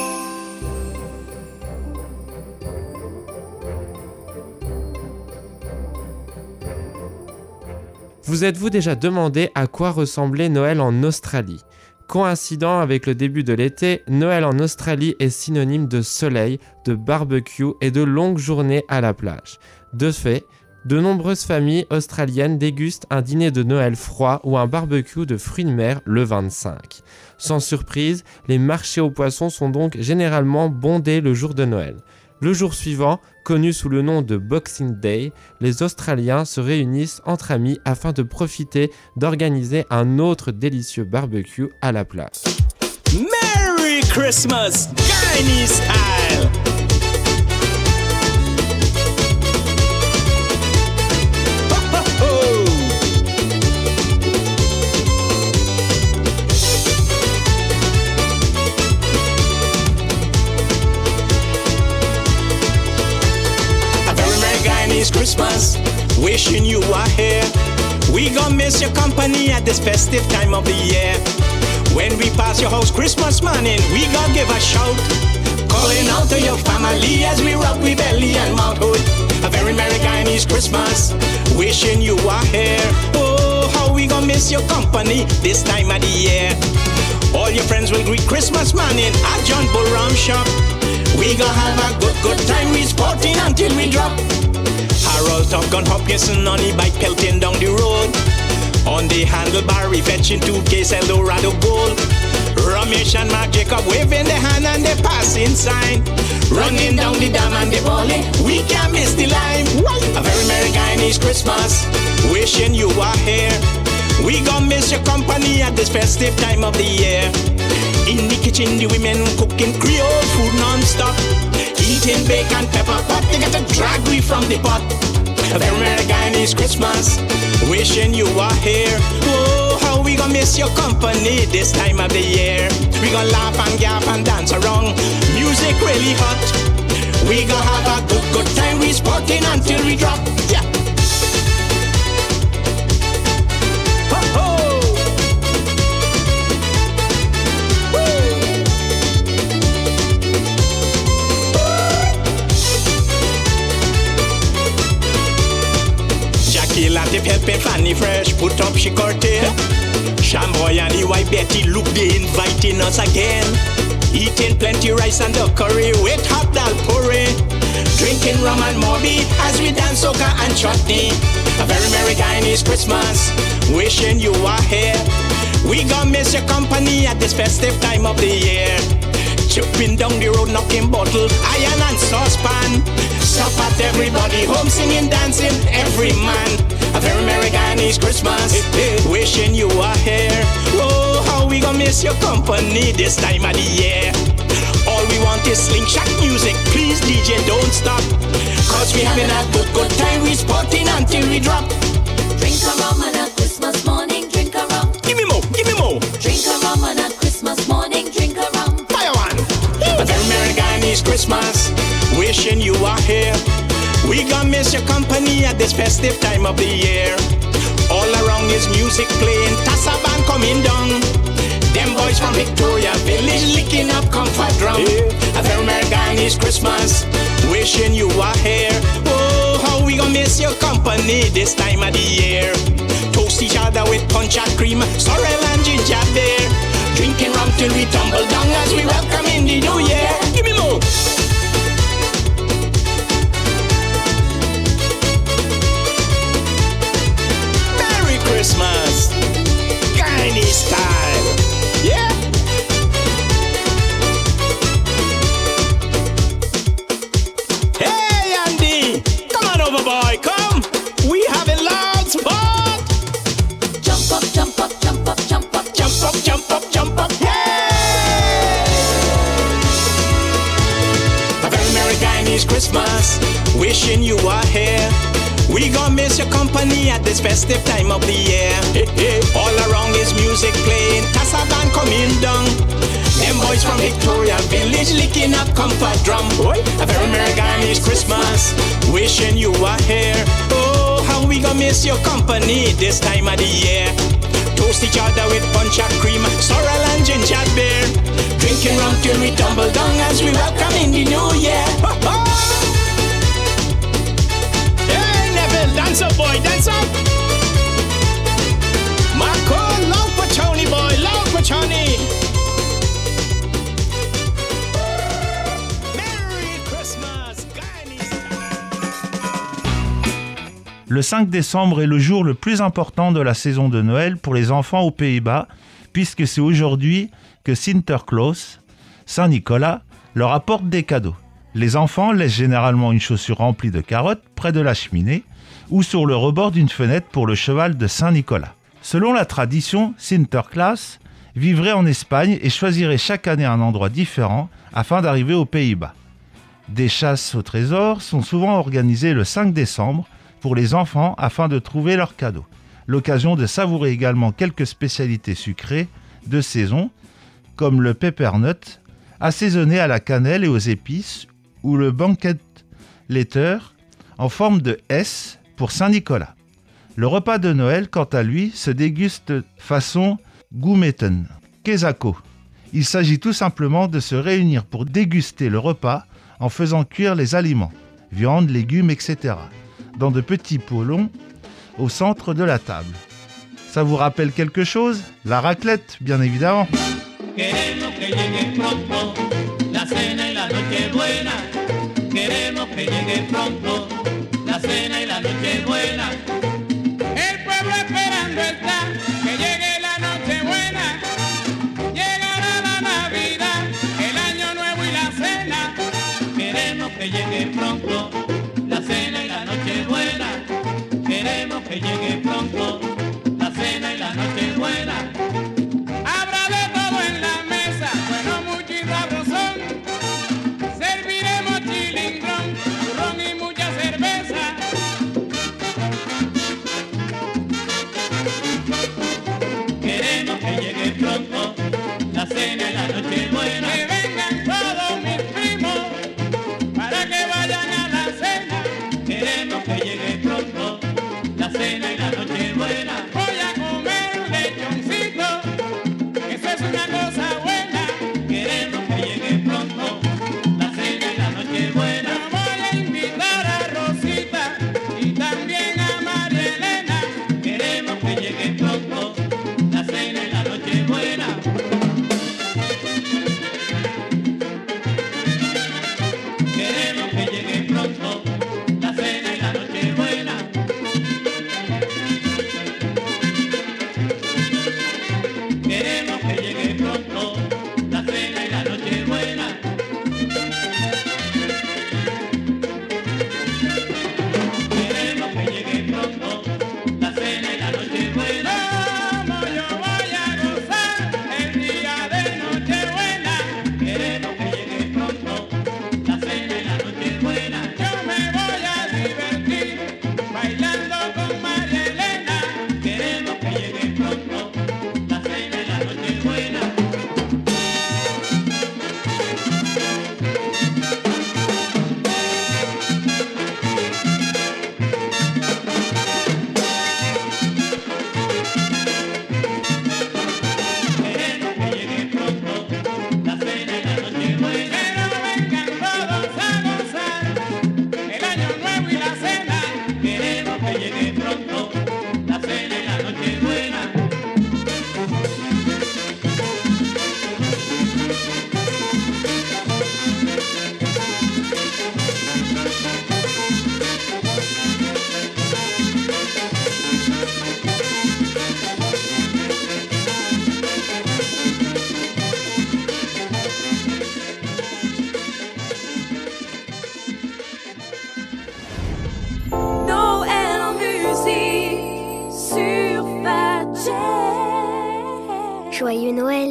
Vous êtes-vous déjà demandé à quoi ressemblait Noël en Australie ? Coïncident avec le début de l'été, Noël en Australie est synonyme de soleil, de barbecue et de longues journées à la plage. De fait, de nombreuses familles australiennes dégustent un dîner de Noël froid ou un barbecue de fruits de mer le vingt-cinq. Sans surprise, les marchés aux poissons sont donc généralement bondés le jour de Noël. Le jour suivant, connu sous le nom de Boxing Day, les Australiens se réunissent entre amis afin de profiter d'organiser un autre délicieux barbecue à la plage. Merry Christmas, Guyanese style! Christmas, wishing you are here. We gon' miss your company at this festive time of the year. When we pass your house Christmas morning, we gon' give a shout, calling out to your family as we rock we belly and Mount Hood. A very Merry Guyanese Christmas, wishing you are here. Oh, how we gon' miss your company this time of the year. All your friends will greet Christmas morning at John Bull Rum Shop. We gon' have a good, good time, we sporting until we drop. Harold Duncan Hopkinson on the bike pelting down the road. On the handlebar, he fetching two case Eldorado Gold. Ramesh and Mark Jacob waving their hand and they passing sign. Running down the dam and the volley, we can't miss the line. A very Merry Guyanese Christmas, wishing you are here. We gon' miss your company at this festive time of the year. In the kitchen, the women cooking Creole food non-stop. Eating bacon, pepper pot, they got to drag we from the pot. A very Merry Guyanese Christmas, wishing you are here. Oh, how we gon' miss your company this time of the year. We gon' laugh and gap and dance around, music really hot. We gon' have a good, good time, we sporting until we drop. Yeah. Latif helping Fanny Fresh put up she curtain. Shamboy and the white Betty look they inviting us again. Eating plenty rice and duck curry with hot dal puree. Drinking rum and moby as we dance soca and chutney. A very Merry Guyanese Christmas, wishing you are here. We gon' miss your company at this festive time of the year. Chipping down the road, knocking bottle, iron and saucepan. Stop at everybody home, singing, dancing, every man. A very Merry Guyanese Christmas, wishing you are here. Oh, how we gon' miss your company this time of the year. All we want is slingshot music, please D J don't stop. Cause we having a good, good time, we sporting until we drop. Drink a rum on a Christmas morning, drink a rum. Give me more, give me more. Drink a rum on a Christmas morning, drink a rum. Fire one. A very Merry Guyanese Christmas, wishing you are here. We gon' miss your company at this festive time of the year. All around is music playing, Tassa band coming down. Them boys from Victoria Village licking up comfort drum. A very Merry Guyanese Christmas, wishing you are here. Oh, how we gon' miss your company this time of the year. Toast each other with punch and cream, sorrel and ginger beer. Drinking rum till we tumble down as we welcome in the new year. Give me more. Merry Christmas, Guyanese style. Yeah. Hey Andy, come on over, boy, come. We having lots fun. Jump up, jump up, jump up, jump up, jump up, jump up, jump up. Yeah. A very Merry Guyanese Christmas, wishing you are here. We gon' miss your company at this festive time of the year. Hey, hey. All around is music playing, Tassa band coming down. Them boys from Victoria Village licking up comfort drum. Boy. A very Merry Guyanese Christmas, wishing you are here. Oh, how we gon' miss your company this time of the year. toast each other with punch of cream, sorrel and ginger beer. Drinking rum till we tumble down as we welcome in the new year. Hey Neville, dance up boy, dance up. Marco, loud Pachoni boy, loud Pachoni. Merry Christmas, Le cinq décembre est le jour le plus important de la saison de Noël pour les enfants aux Pays-Bas, puisque c'est aujourd'hui que Sinterklaas, Saint-Nicolas, leur apporte des cadeaux. Les enfants laissent généralement une chaussure remplie de carottes près de la cheminée ou sur le rebord d'une fenêtre pour le cheval de Saint-Nicolas. Selon la tradition, Sinterklaas vivrait en Espagne et choisirait chaque année un endroit différent afin d'arriver aux Pays-Bas. Des chasses au trésor sont souvent organisées le cinq décembre pour les enfants afin de trouver leurs cadeaux. L'occasion de savourer également quelques spécialités sucrées de saison, comme le peppermint, assaisonné à la cannelle et aux épices, ou le banquet letter en forme de S pour Saint-Nicolas. Le repas de Noël, quant à lui, se déguste façon Gourmetten, Kezako. Il s'agit tout simplement de se réunir pour déguster le repas en faisant cuire les aliments, viande, légumes, et cetera, dans de petits pots longs au centre de la table. Ça vous rappelle quelque chose? La raclette, bien évidemment. Queremos que llegue pronto la cena y la noche buena. Queremos que llegue pronto la cena y la noche buena. El pueblo esperando está que llegue la noche buena. Llegará la Navidad, el año nuevo y la cena. Queremos que llegue pronto la cena y la noche buena. Queremos que llegue pronto la cena y la noche buena. Habrá de todo en la mesa, bueno, mucho y sabrosón. Serviremos chilindrón, turrón y mucha cerveza. Queremos que llegue pronto la cena y la noche buena. Que vengan todos mis primos para que vayan a la cena. Queremos que llegue pronto la cena y la noche buena. Voy a comer lechoncito, eso es una cosa buena. Queremos que llegue pronto la cena y la noche buena. Voy a invitar a Rosita y también a María Elena. Queremos que llegue pronto la cena y la noche buena. Queremos que llegue pronto la cena y la noche buena. Queremos que llegue pronto la cena y la noche buena. Queremos que llegue pronto la cena y la noche buena. Como yo voy a gozar el día de Nochebuena. Queremos que llegue pronto la cena y la noche buena. Yo me voy a divertir bailando con María Elena. Queremos que llegue pronto la cena y la noche buena. Queremos que llegue pronto la cena y la noche buena. Pero vengan todos a gozar el año nuevo y la cena. Queremos que llegue pronto la cena y la noche buena. Noël en musique sur Fadjet. Joyeux Noël.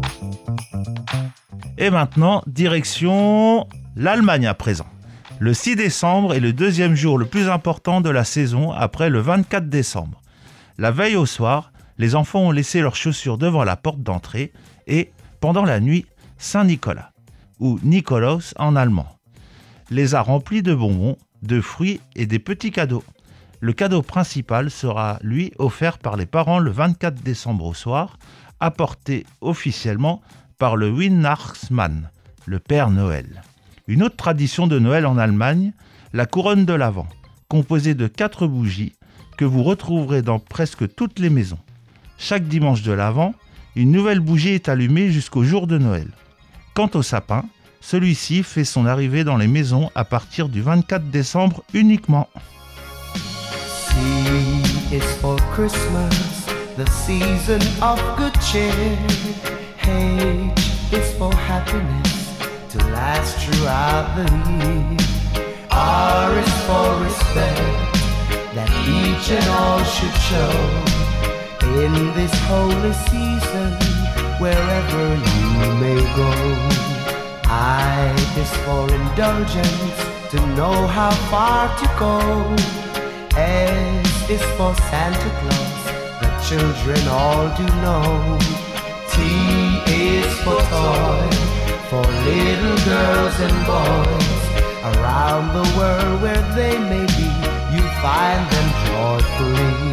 Et maintenant, direction l'Allemagne à présent. Le six décembre est le deuxième jour le plus important de la saison après le vingt-quatre décembre. La veille au soir, les enfants ont laissé leurs chaussures devant la porte d'entrée et, pendant la nuit, Saint-Nicolas, ou Nikolaus en allemand, les a remplis de bonbons, de fruits et des petits cadeaux. Le cadeau principal sera, lui, offert par les parents le vingt-quatre décembre au soir, apporté officiellement par le Weihnachtsmann, le Père Noël. Une autre tradition de Noël en Allemagne, la couronne de l'Avent, composée de quatre bougies que vous retrouverez dans presque toutes les maisons. Chaque dimanche de l'Avent, une nouvelle bougie est allumée jusqu'au jour de Noël. Quant au sapin, celui-ci fait son arrivée dans les maisons à partir du vingt-quatre décembre uniquement. C is for Christmas, the season of good cheer. H is for happiness, to last throughout the year. R is for respect, that each and all should show in this holy season, wherever you may go. I is for indulgence, to know how far to go. S is for Santa Claus, the children all do know. T is for toy, for little girls and boys. Around the world where they may be, you find them joyfully.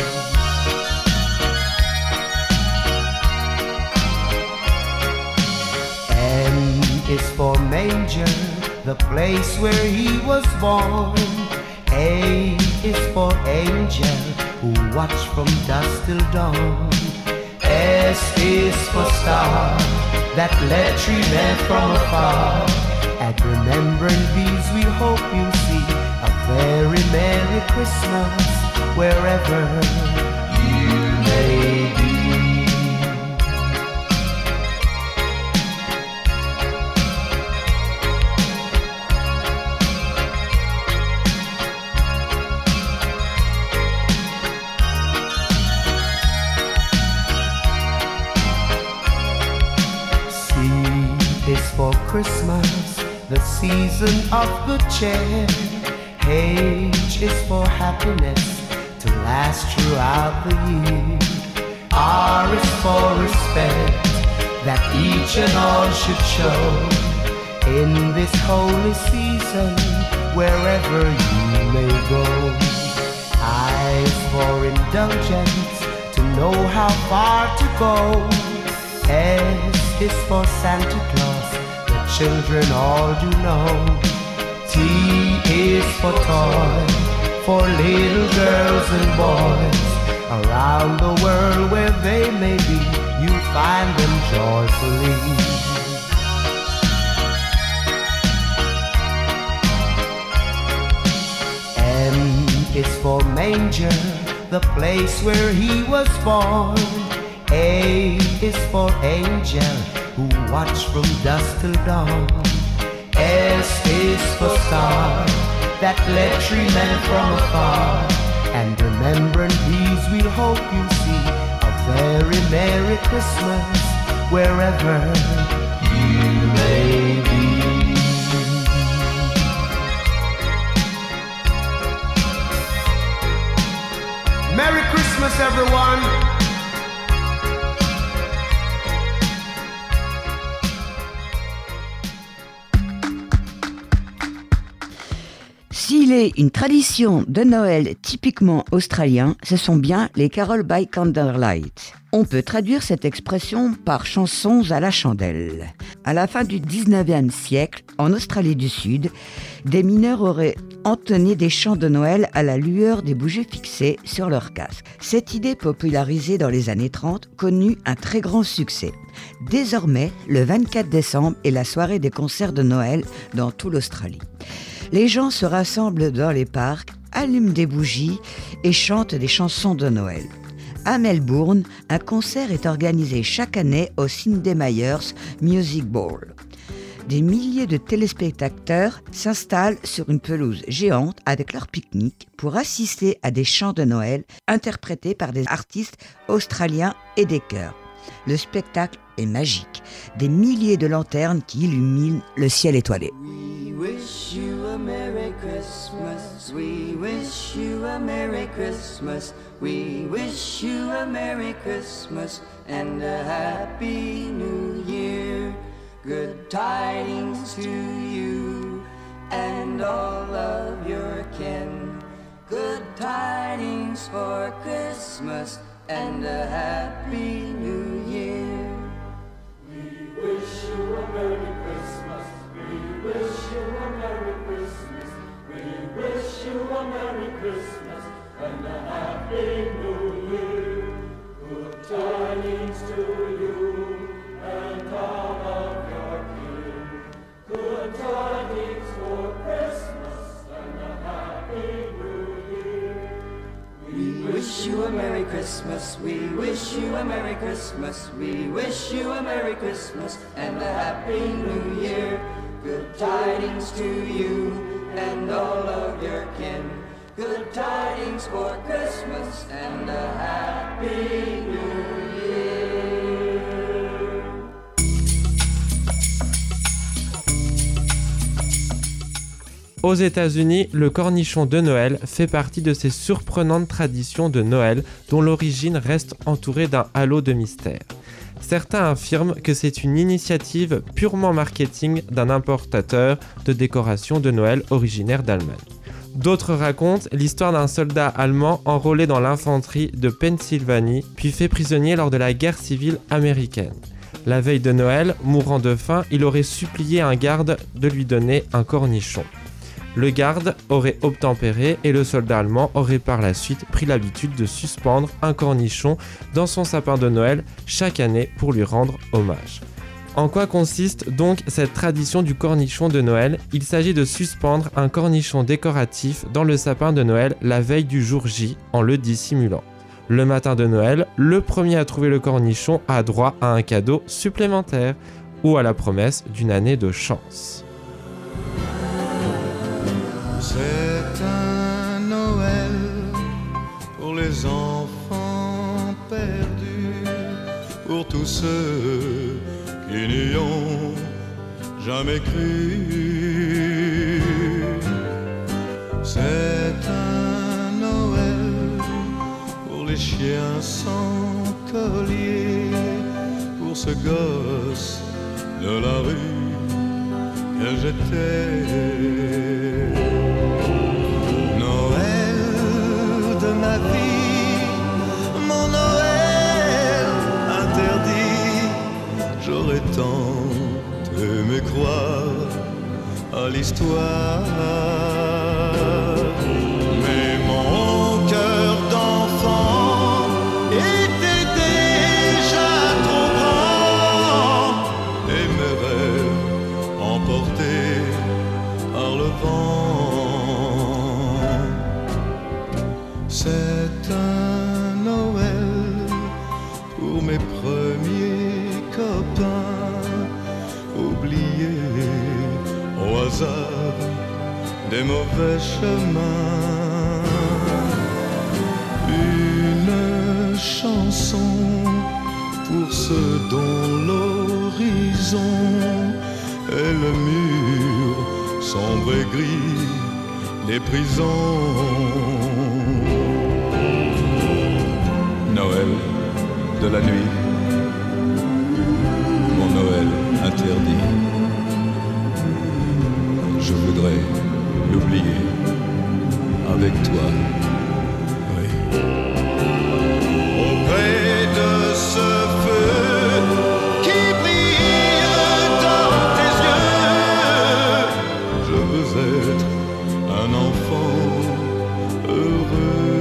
M is for manger, the place where he was born. A is for angel, who watch from dusk till dawn. S is for star, that led three men from afar. And remembering these, we hope you see a very Merry Christmas wherever you may be. C is for Christmas, the season of good cheer. H is for happiness, to last throughout the year. R is for respect, that each and all should show in this holy season, wherever you may go. I is for indulgence, to know how far to go. S is for Santa Claus, children all do know. T is for toy, for little girls and boys. Around the world where they may be, you find them joyfully. M is for manger, the place where he was born. A is for angel, who watch from dusk till dawn. S is for star, that led three men from afar. And remembering these, we'll hope you see a very Merry Christmas wherever you may be. Merry Christmas, everyone! S'il est une tradition de Noël typiquement australien, ce sont bien les carols by candlelight. On peut traduire cette expression par chansons à la chandelle. À la fin du dix-neuvième siècle, en Australie du Sud, des mineurs auraient entonné des chants de Noël à la lueur des bougies fixées sur leur casque. Cette idée popularisée dans les années trente connut un très grand succès. Désormais, le vingt-quatre décembre est la soirée des concerts de Noël dans toute l'Australie. Les gens se rassemblent dans les parcs, allument des bougies et chantent des chansons de Noël. À Melbourne, un concert est organisé chaque année au Sydney Myers Music Bowl. Des milliers de téléspectateurs s'installent sur une pelouse géante avec leur pique-nique pour assister à des chants de Noël interprétés par des artistes australiens et des chœurs. Le spectacle est magique. Des milliers de lanternes qui illuminent le ciel étoilé. We wish you a Merry Christmas. We wish you a Merry Christmas. We wish you a Merry Christmas and a Happy New Year. Good tidings to you and all of your kin. Good tidings. tidings for Christmas and a happy new year. We wish you a Merry Christmas. We wish you a Merry Christmas. We wish you a Merry Christmas and a Happy New Year. Good tidings to you and all of your kin. Good tidings for Christmas and a Happy New Year. We wish you a Merry Christmas, we wish you a Merry Christmas, we wish you a Merry Christmas and a Happy New Year. Good tidings to you and all of your kin. Good tidings for Christmas and a Happy New Year. Aux États-Unis, le cornichon de Noël fait partie de ces surprenantes traditions de Noël dont l'origine reste entourée d'un halo de mystère. Certains affirment que c'est une initiative purement marketing d'un importateur de décorations de Noël originaire d'Allemagne. D'autres racontent l'histoire d'un soldat allemand enrôlé dans l'infanterie de Pennsylvanie, puis fait prisonnier lors de la guerre civile américaine. La veille de Noël, mourant de faim, il aurait supplié un garde de lui donner un cornichon. Le garde aurait obtempéré et le soldat allemand aurait par la suite pris l'habitude de suspendre un cornichon dans son sapin de Noël chaque année pour lui rendre hommage. En quoi consiste donc cette tradition du cornichon de Noël ? Il s'agit de suspendre un cornichon décoratif dans le sapin de Noël la veille du jour J en le dissimulant. Le matin de Noël, le premier à trouver le cornichon a droit à un cadeau supplémentaire ou à la promesse d'une année de chance. C'est un Noël pour les enfants perdus, pour tous ceux qui n'y ont jamais cru. C'est un Noël pour les chiens sans collier, pour ce gosse de la rue que j'étais. Ma vie, mon Noël interdit, j'aurais tant aimé croire à l'histoire, mais mon cœur d'enfant était déjà trop grand et mes rêves emportés par le vent. C'est un Noël pour mes premiers copains, oubliés au hasard des mauvais chemins. Une chanson pour ceux dont l'horizon est le mur sombre et gris des prisons. Noël de la nuit, mon Noël interdit. Je voudrais l'oublier avec toi, oui. Auprès de ce feu qui brille dans tes yeux, je veux être un enfant heureux.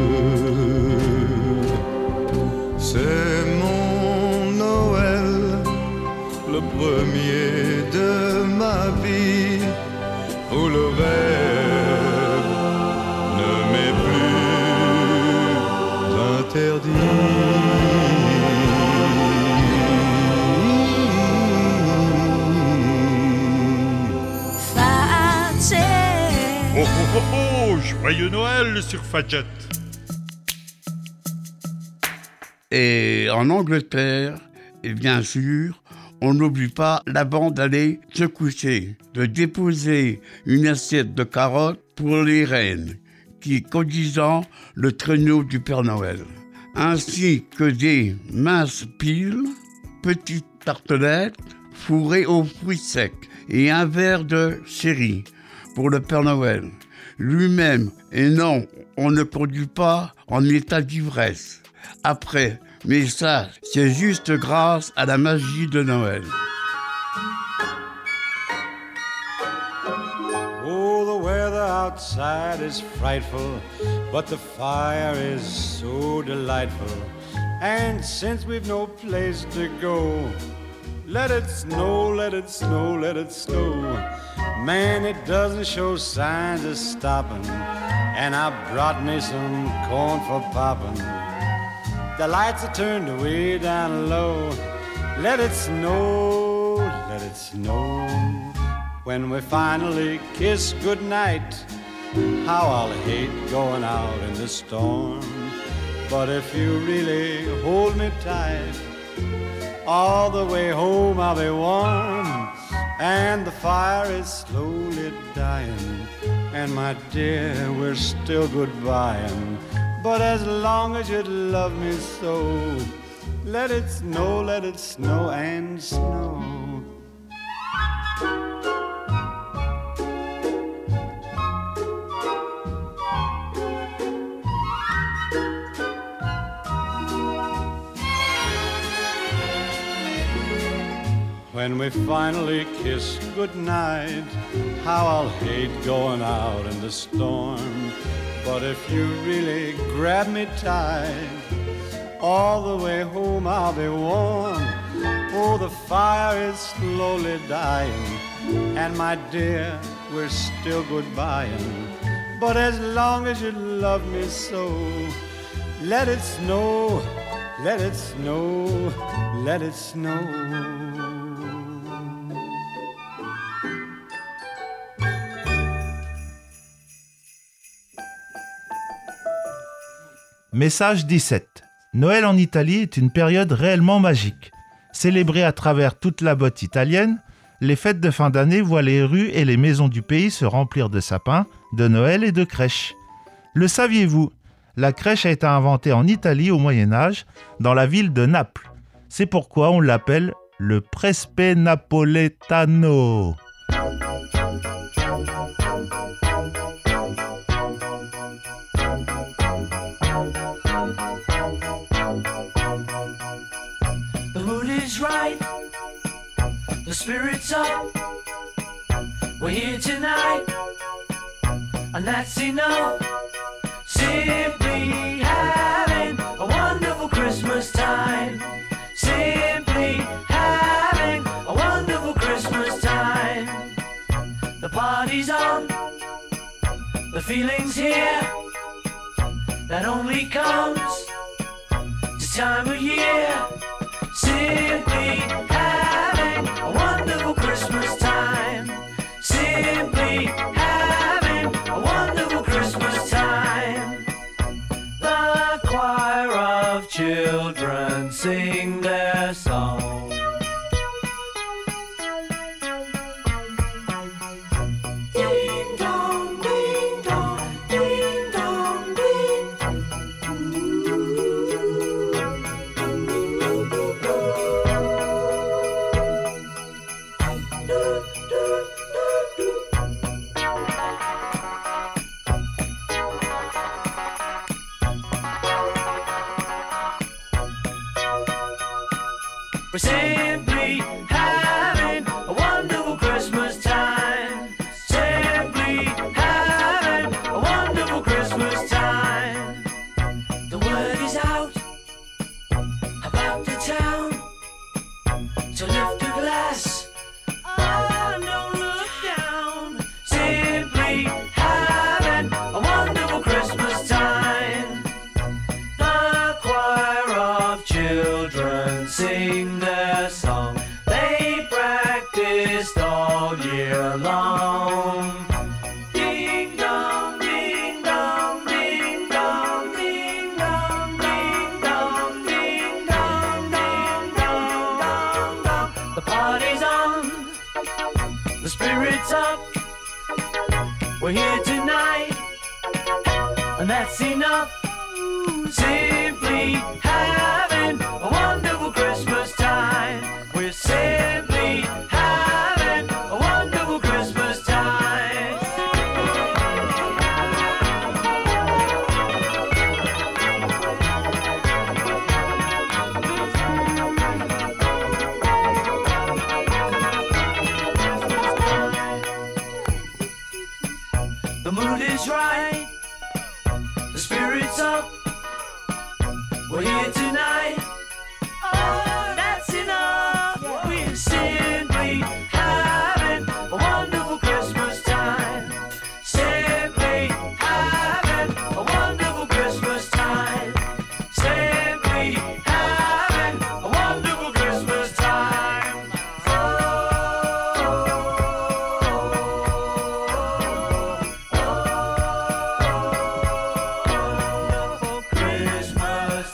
C'est mon Noël, le premier de ma vie, où le rêve ne m'est plus interdit. Oh oh oh oh, joyeux Noël sur Fadjet. Et en Angleterre, et bien sûr, on n'oublie pas l'avant d'aller se coucher, de déposer une assiette de carottes pour les reines, qui conduisant le traîneau du Père Noël, ainsi que des minces piles, petites tartelettes fourrées aux fruits secs et un verre de sherry pour le Père Noël. lui-même. Et non, on ne produit pas en état d'ivresse. Après, mais ça, c'est juste grâce à la magie de Noël. Oh, the weather outside is frightful, but the fire is so delightful. And since we've no place to go, let it snow, let it snow, let it snow. Man, it doesn't show signs of stopping, and I brought me some corn for popping. The lights are turned way down low. Let it snow, let it snow. When we finally kiss goodnight, how I'll hate going out in the storm. But if you really hold me tight, all the way home I'll be warm. And the fire is slowly dying, and my dear, we're still goodbying. But as long as you love me so, let it snow, let it snow and snow. When we finally kiss goodnight, how I'll hate going out in the storm. But if you really grab me tight, all the way home I'll be warm. Oh, the fire is slowly dying, and my dear, we're still goodbying. But as long as you love me so, let it snow, let it snow, let it snow. Message dix-sept. Noël en Italie est une période réellement magique. Célébrée à travers toute la botte italienne, les fêtes de fin d'année voient les rues et les maisons du pays se remplir de sapins, de Noël et de crèches. Le saviez-vous ? La crèche a été inventée en Italie au Moyen-Âge, dans la ville de Naples. C'est pourquoi on l'appelle le Prespe Napoletano. Right, the spirit's up. We're here tonight, and that's enough. Simply having a wonderful Christmas time. Simply having a wonderful Christmas time. The party's on, the feeling's here. That only comes this time of year. Simply having a wonderful Christmas time. Simply having a wonderful Christmas time. The choir of children sing their song. Ding dong, ding dong, ding dong, ding. We're simply having a wonderful Christmas time. Simply having a wonderful Christmas time. The word is out about the town to lift a glass. Oh, don't look down. Simply having a wonderful Christmas time. The choir of children sing their song. They practiced all year long. Ding dong, ding dong, ding dong, ding dong, ding dong, ding dong, ding dong, dong, dong. The party's on, the spirit's up. We're here tonight, and that's enough. Simply having a wonderful Christmas time. We're simply having a wonderful Christmas time. spirits up. We're here tonight. Oh, that's enough. We're simply having a wonderful Christmas time. Simply having a wonderful Christmas time. Simply having a wonderful Christmas time. Wonderful Christmas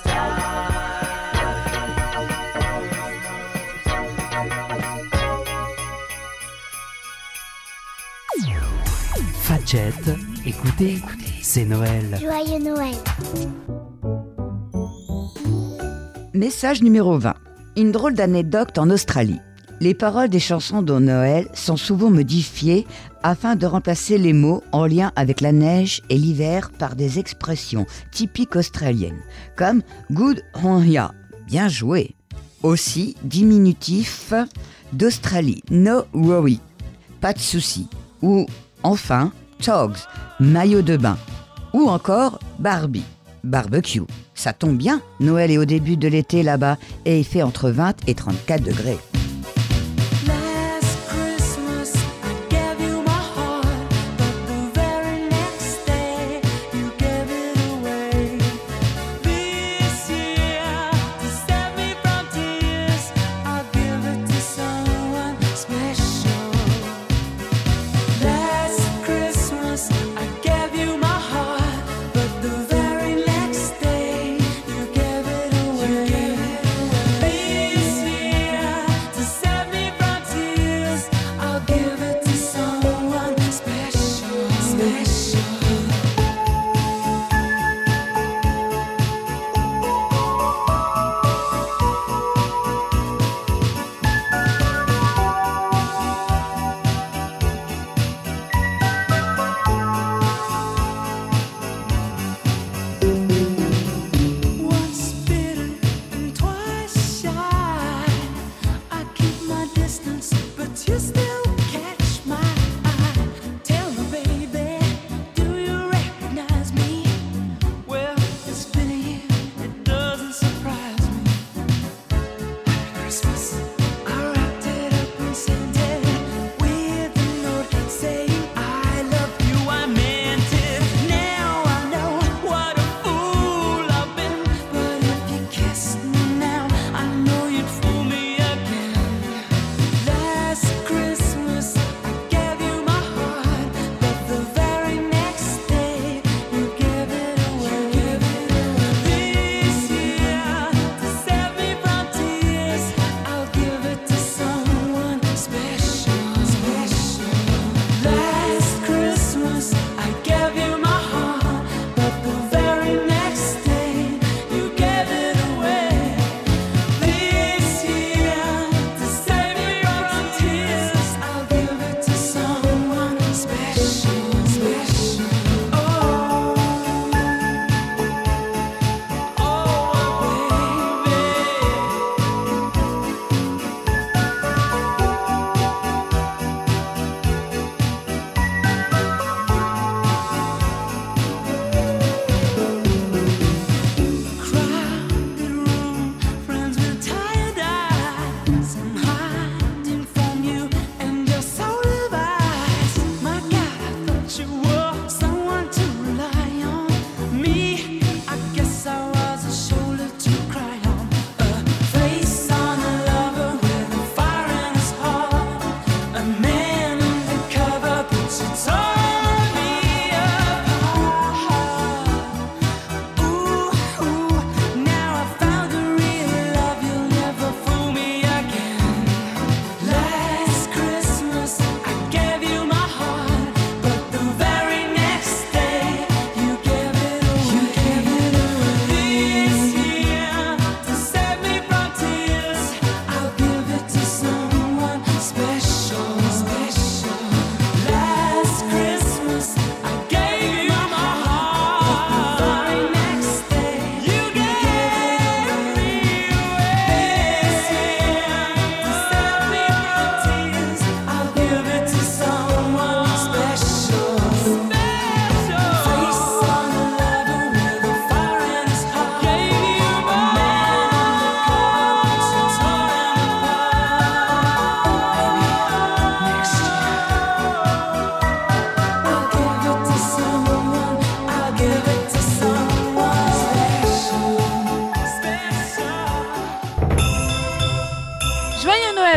Fadjet, écoutez, c'est Noël. Joyeux Noël. Message numéro vingt. Une drôle d'anecdote en Australie. Les paroles des chansons de Noël sont souvent modifiées afin de remplacer les mots en lien avec la neige et l'hiver par des expressions typiques australiennes, comme « good on ya », bien joué. Aussi, diminutif d'Australie, « no worry », pas de souci. Ou enfin, « togs », maillot de bain. Ou encore, « Barbie », barbecue. Ça tombe bien, Noël est au début de l'été là-bas et il fait entre vingt et trente-quatre degrés. Last Christmas I gave you my heart, but the very next day you gave it away. This year, to save me from tears, I'll give it to someone special. Last Christmas I gave you my heart, but the very next day you gave it away. This year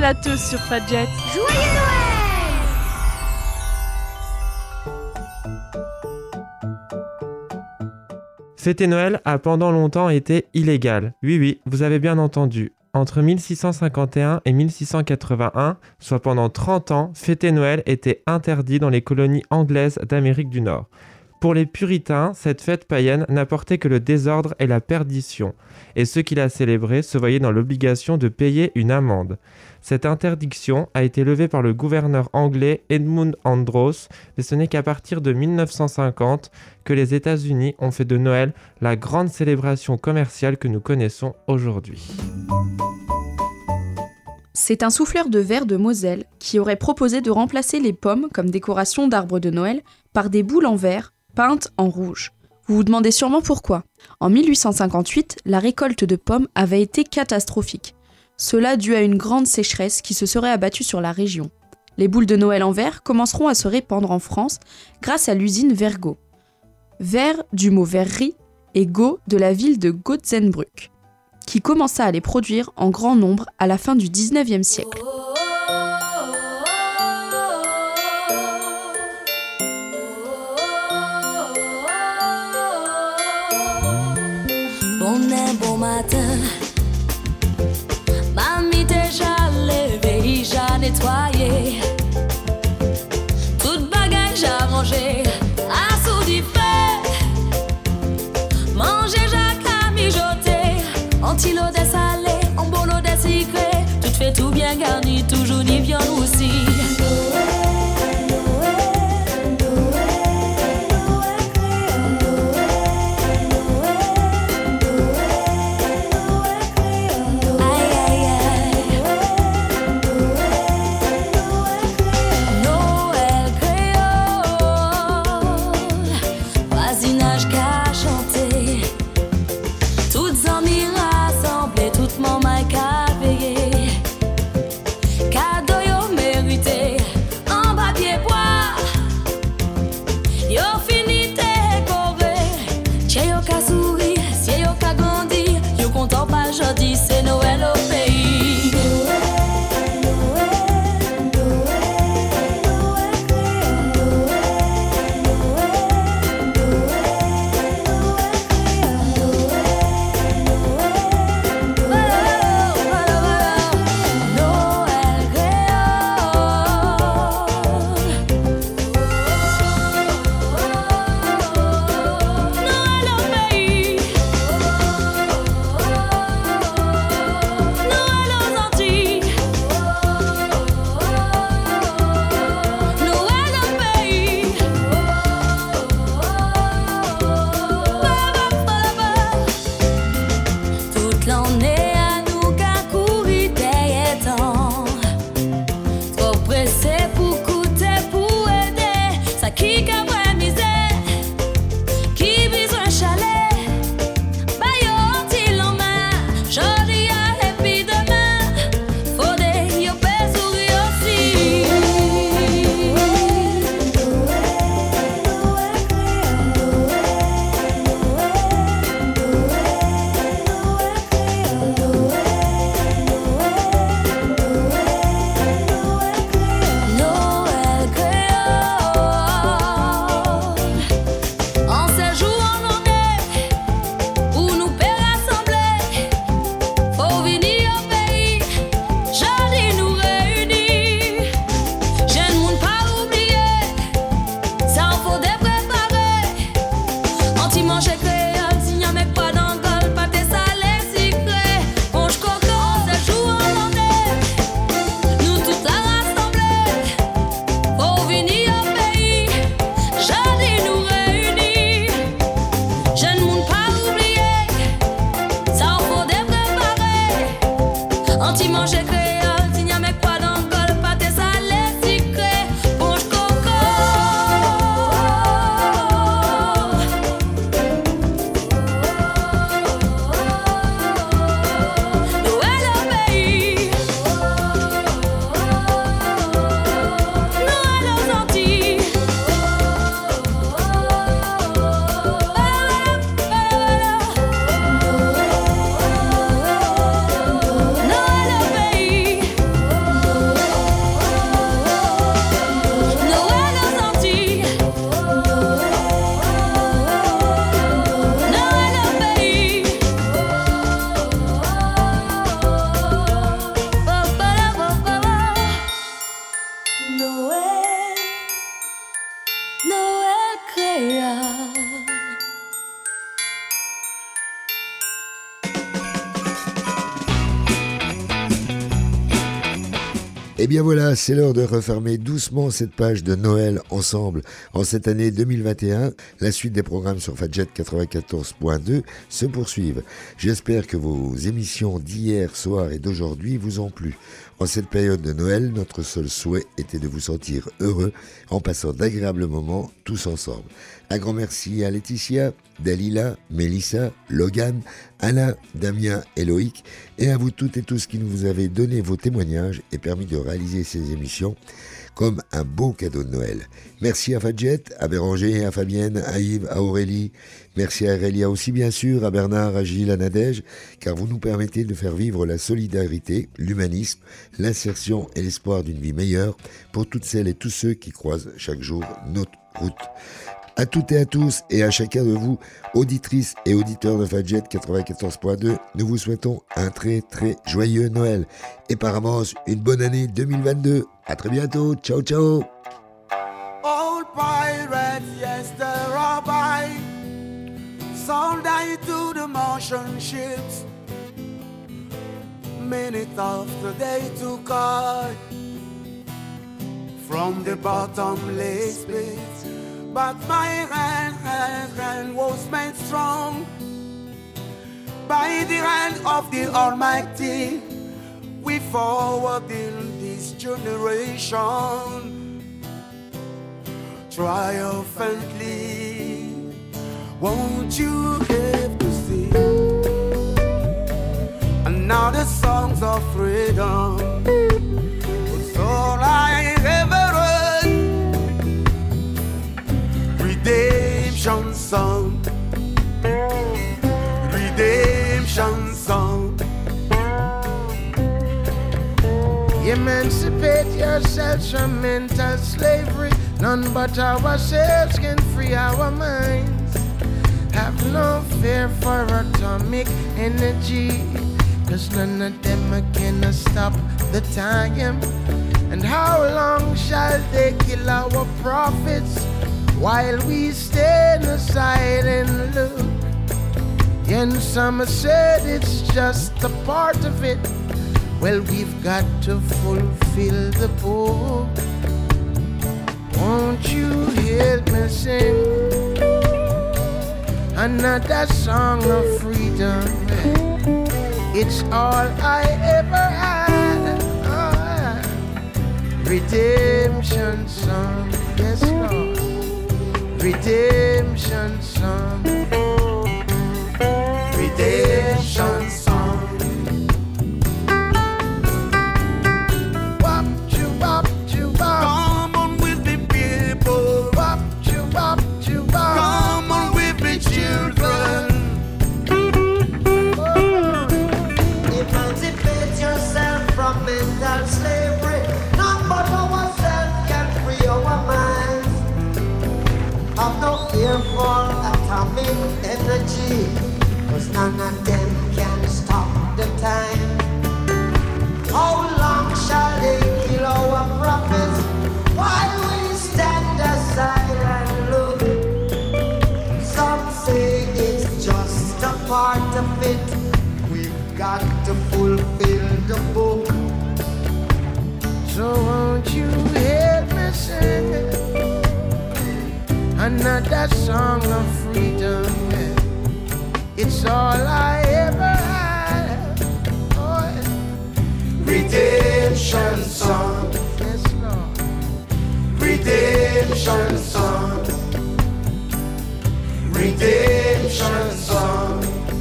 à tous sur Fadjet. Joyeux Noël! Fêter Noël a pendant longtemps été illégal. Oui, oui, vous avez bien entendu. Entre mille six cent cinquante et un et mille six cent quatre-vingt-un, soit pendant trente ans, fêter Noël était interdit dans les colonies anglaises d'Amérique du Nord. Pour les puritains, cette fête païenne n'apportait que le désordre et la perdition, et ceux qui la célébraient se voyaient dans l'obligation de payer une amende. Cette interdiction a été levée par le gouverneur anglais Edmund Andros, mais ce n'est qu'à partir de mille neuf cent cinquante que les États-Unis ont fait de Noël la grande célébration commerciale que nous connaissons aujourd'hui. C'est un souffleur de verre de Moselle qui aurait proposé de remplacer les pommes comme décoration d'arbres de Noël par des boules en verre peintes en rouge. Vous vous demandez sûrement pourquoi. En mille huit cent cinquante-huit, la récolte de pommes avait été catastrophique. Cela dû à une grande sécheresse qui se serait abattue sur la région. Les boules de Noël en verre commenceront à se répandre en France grâce à l'usine Vergo. Verre du mot verrerie et Go de la ville de Gotzenbrück, qui commença à les produire en grand nombre à la fin du dix-neuvième siècle. Bon est bon matin, mamie déjà levée, j'ai nettoyé, toute bagaille j'ai rangé, assoudi fait, manger j'ai mijoté, anti-l'eau des salés, en bon eau des sucrés, tout fait tout bien garni, toujours ni viande aussi. C'est Noël au pays. Et bien voilà, c'est l'heure de refermer doucement cette page de Noël ensemble. En cette année deux mille vingt et un, la suite des programmes sur Fadjet quatre-vingt-quatorze point deux se poursuivent. J'espère que vos émissions d'hier soir et d'aujourd'hui vous ont plu. En cette période de Noël, notre seul souhait était de vous sentir heureux en passant d'agréables moments tous ensemble. Un grand merci à Laetitia, Dalila, Mélissa, Logan, Alain, Damien et Loïc, et à vous toutes et tous qui nous avez donné vos témoignages et permis de réaliser ces émissions comme un beau cadeau de Noël. Merci à Fadjet, à Béranger, à Fabienne, à Yves, à Aurélie. Merci à Aurélia aussi bien sûr, à Bernard, à Gilles, à Nadège, car vous nous permettez de faire vivre la solidarité, l'humanisme, l'insertion et l'espoir d'une vie meilleure pour toutes celles et tous ceux qui croisent chaque jour notre route. À toutes et à tous et à chacun de vous, auditrices et auditeurs de Fadjet quatre-vingt-quatorze point deux, nous vous souhaitons un très très joyeux Noël et par avance une bonne année deux mille vingt-deux. À très bientôt, ciao ciao. Old pirates, yes, they're all by. Sold I to the Martian ships. Minute after they took I from the bottomless pit. But my hand, hand, hand was made strong by the hand of the Almighty. We forward in this generation triumphantly. Won't you have to sing another songs of freedom? It's all I ever heard. Redemption song, redemption song. Emancipate yourselves from mental slavery. None but ourselves can free our minds. Have no fear for atomic energy, cause none of them can stop the time. And how long shall they kill our prophets while we stand aside and look? And some said it's just a part of it. Well, we've got to fulfill the book. Won't you help me sing another song of freedom? It's all I ever had. Oh, redemption song, yes Lord. Redemption song, redemption song. Come on with me, people. Bop, choo, bop, choo, bop. Come on with me, children. Oh. Emancipate yourself from mental slavery. None but ourselves can free our minds. Have no fear for atomic energy, cause none of them can stop the time. How long shall they kill our prophets while we stand aside and look? Some say it's just a part of it. We've got to fulfill the book. So won't you help me sing another song of freedom? It's all I ever had. Oh, yeah. Redemption song, yes Lord. redemption song, redemption song,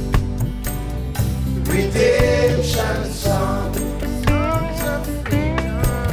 redemption song. Songs of freedom.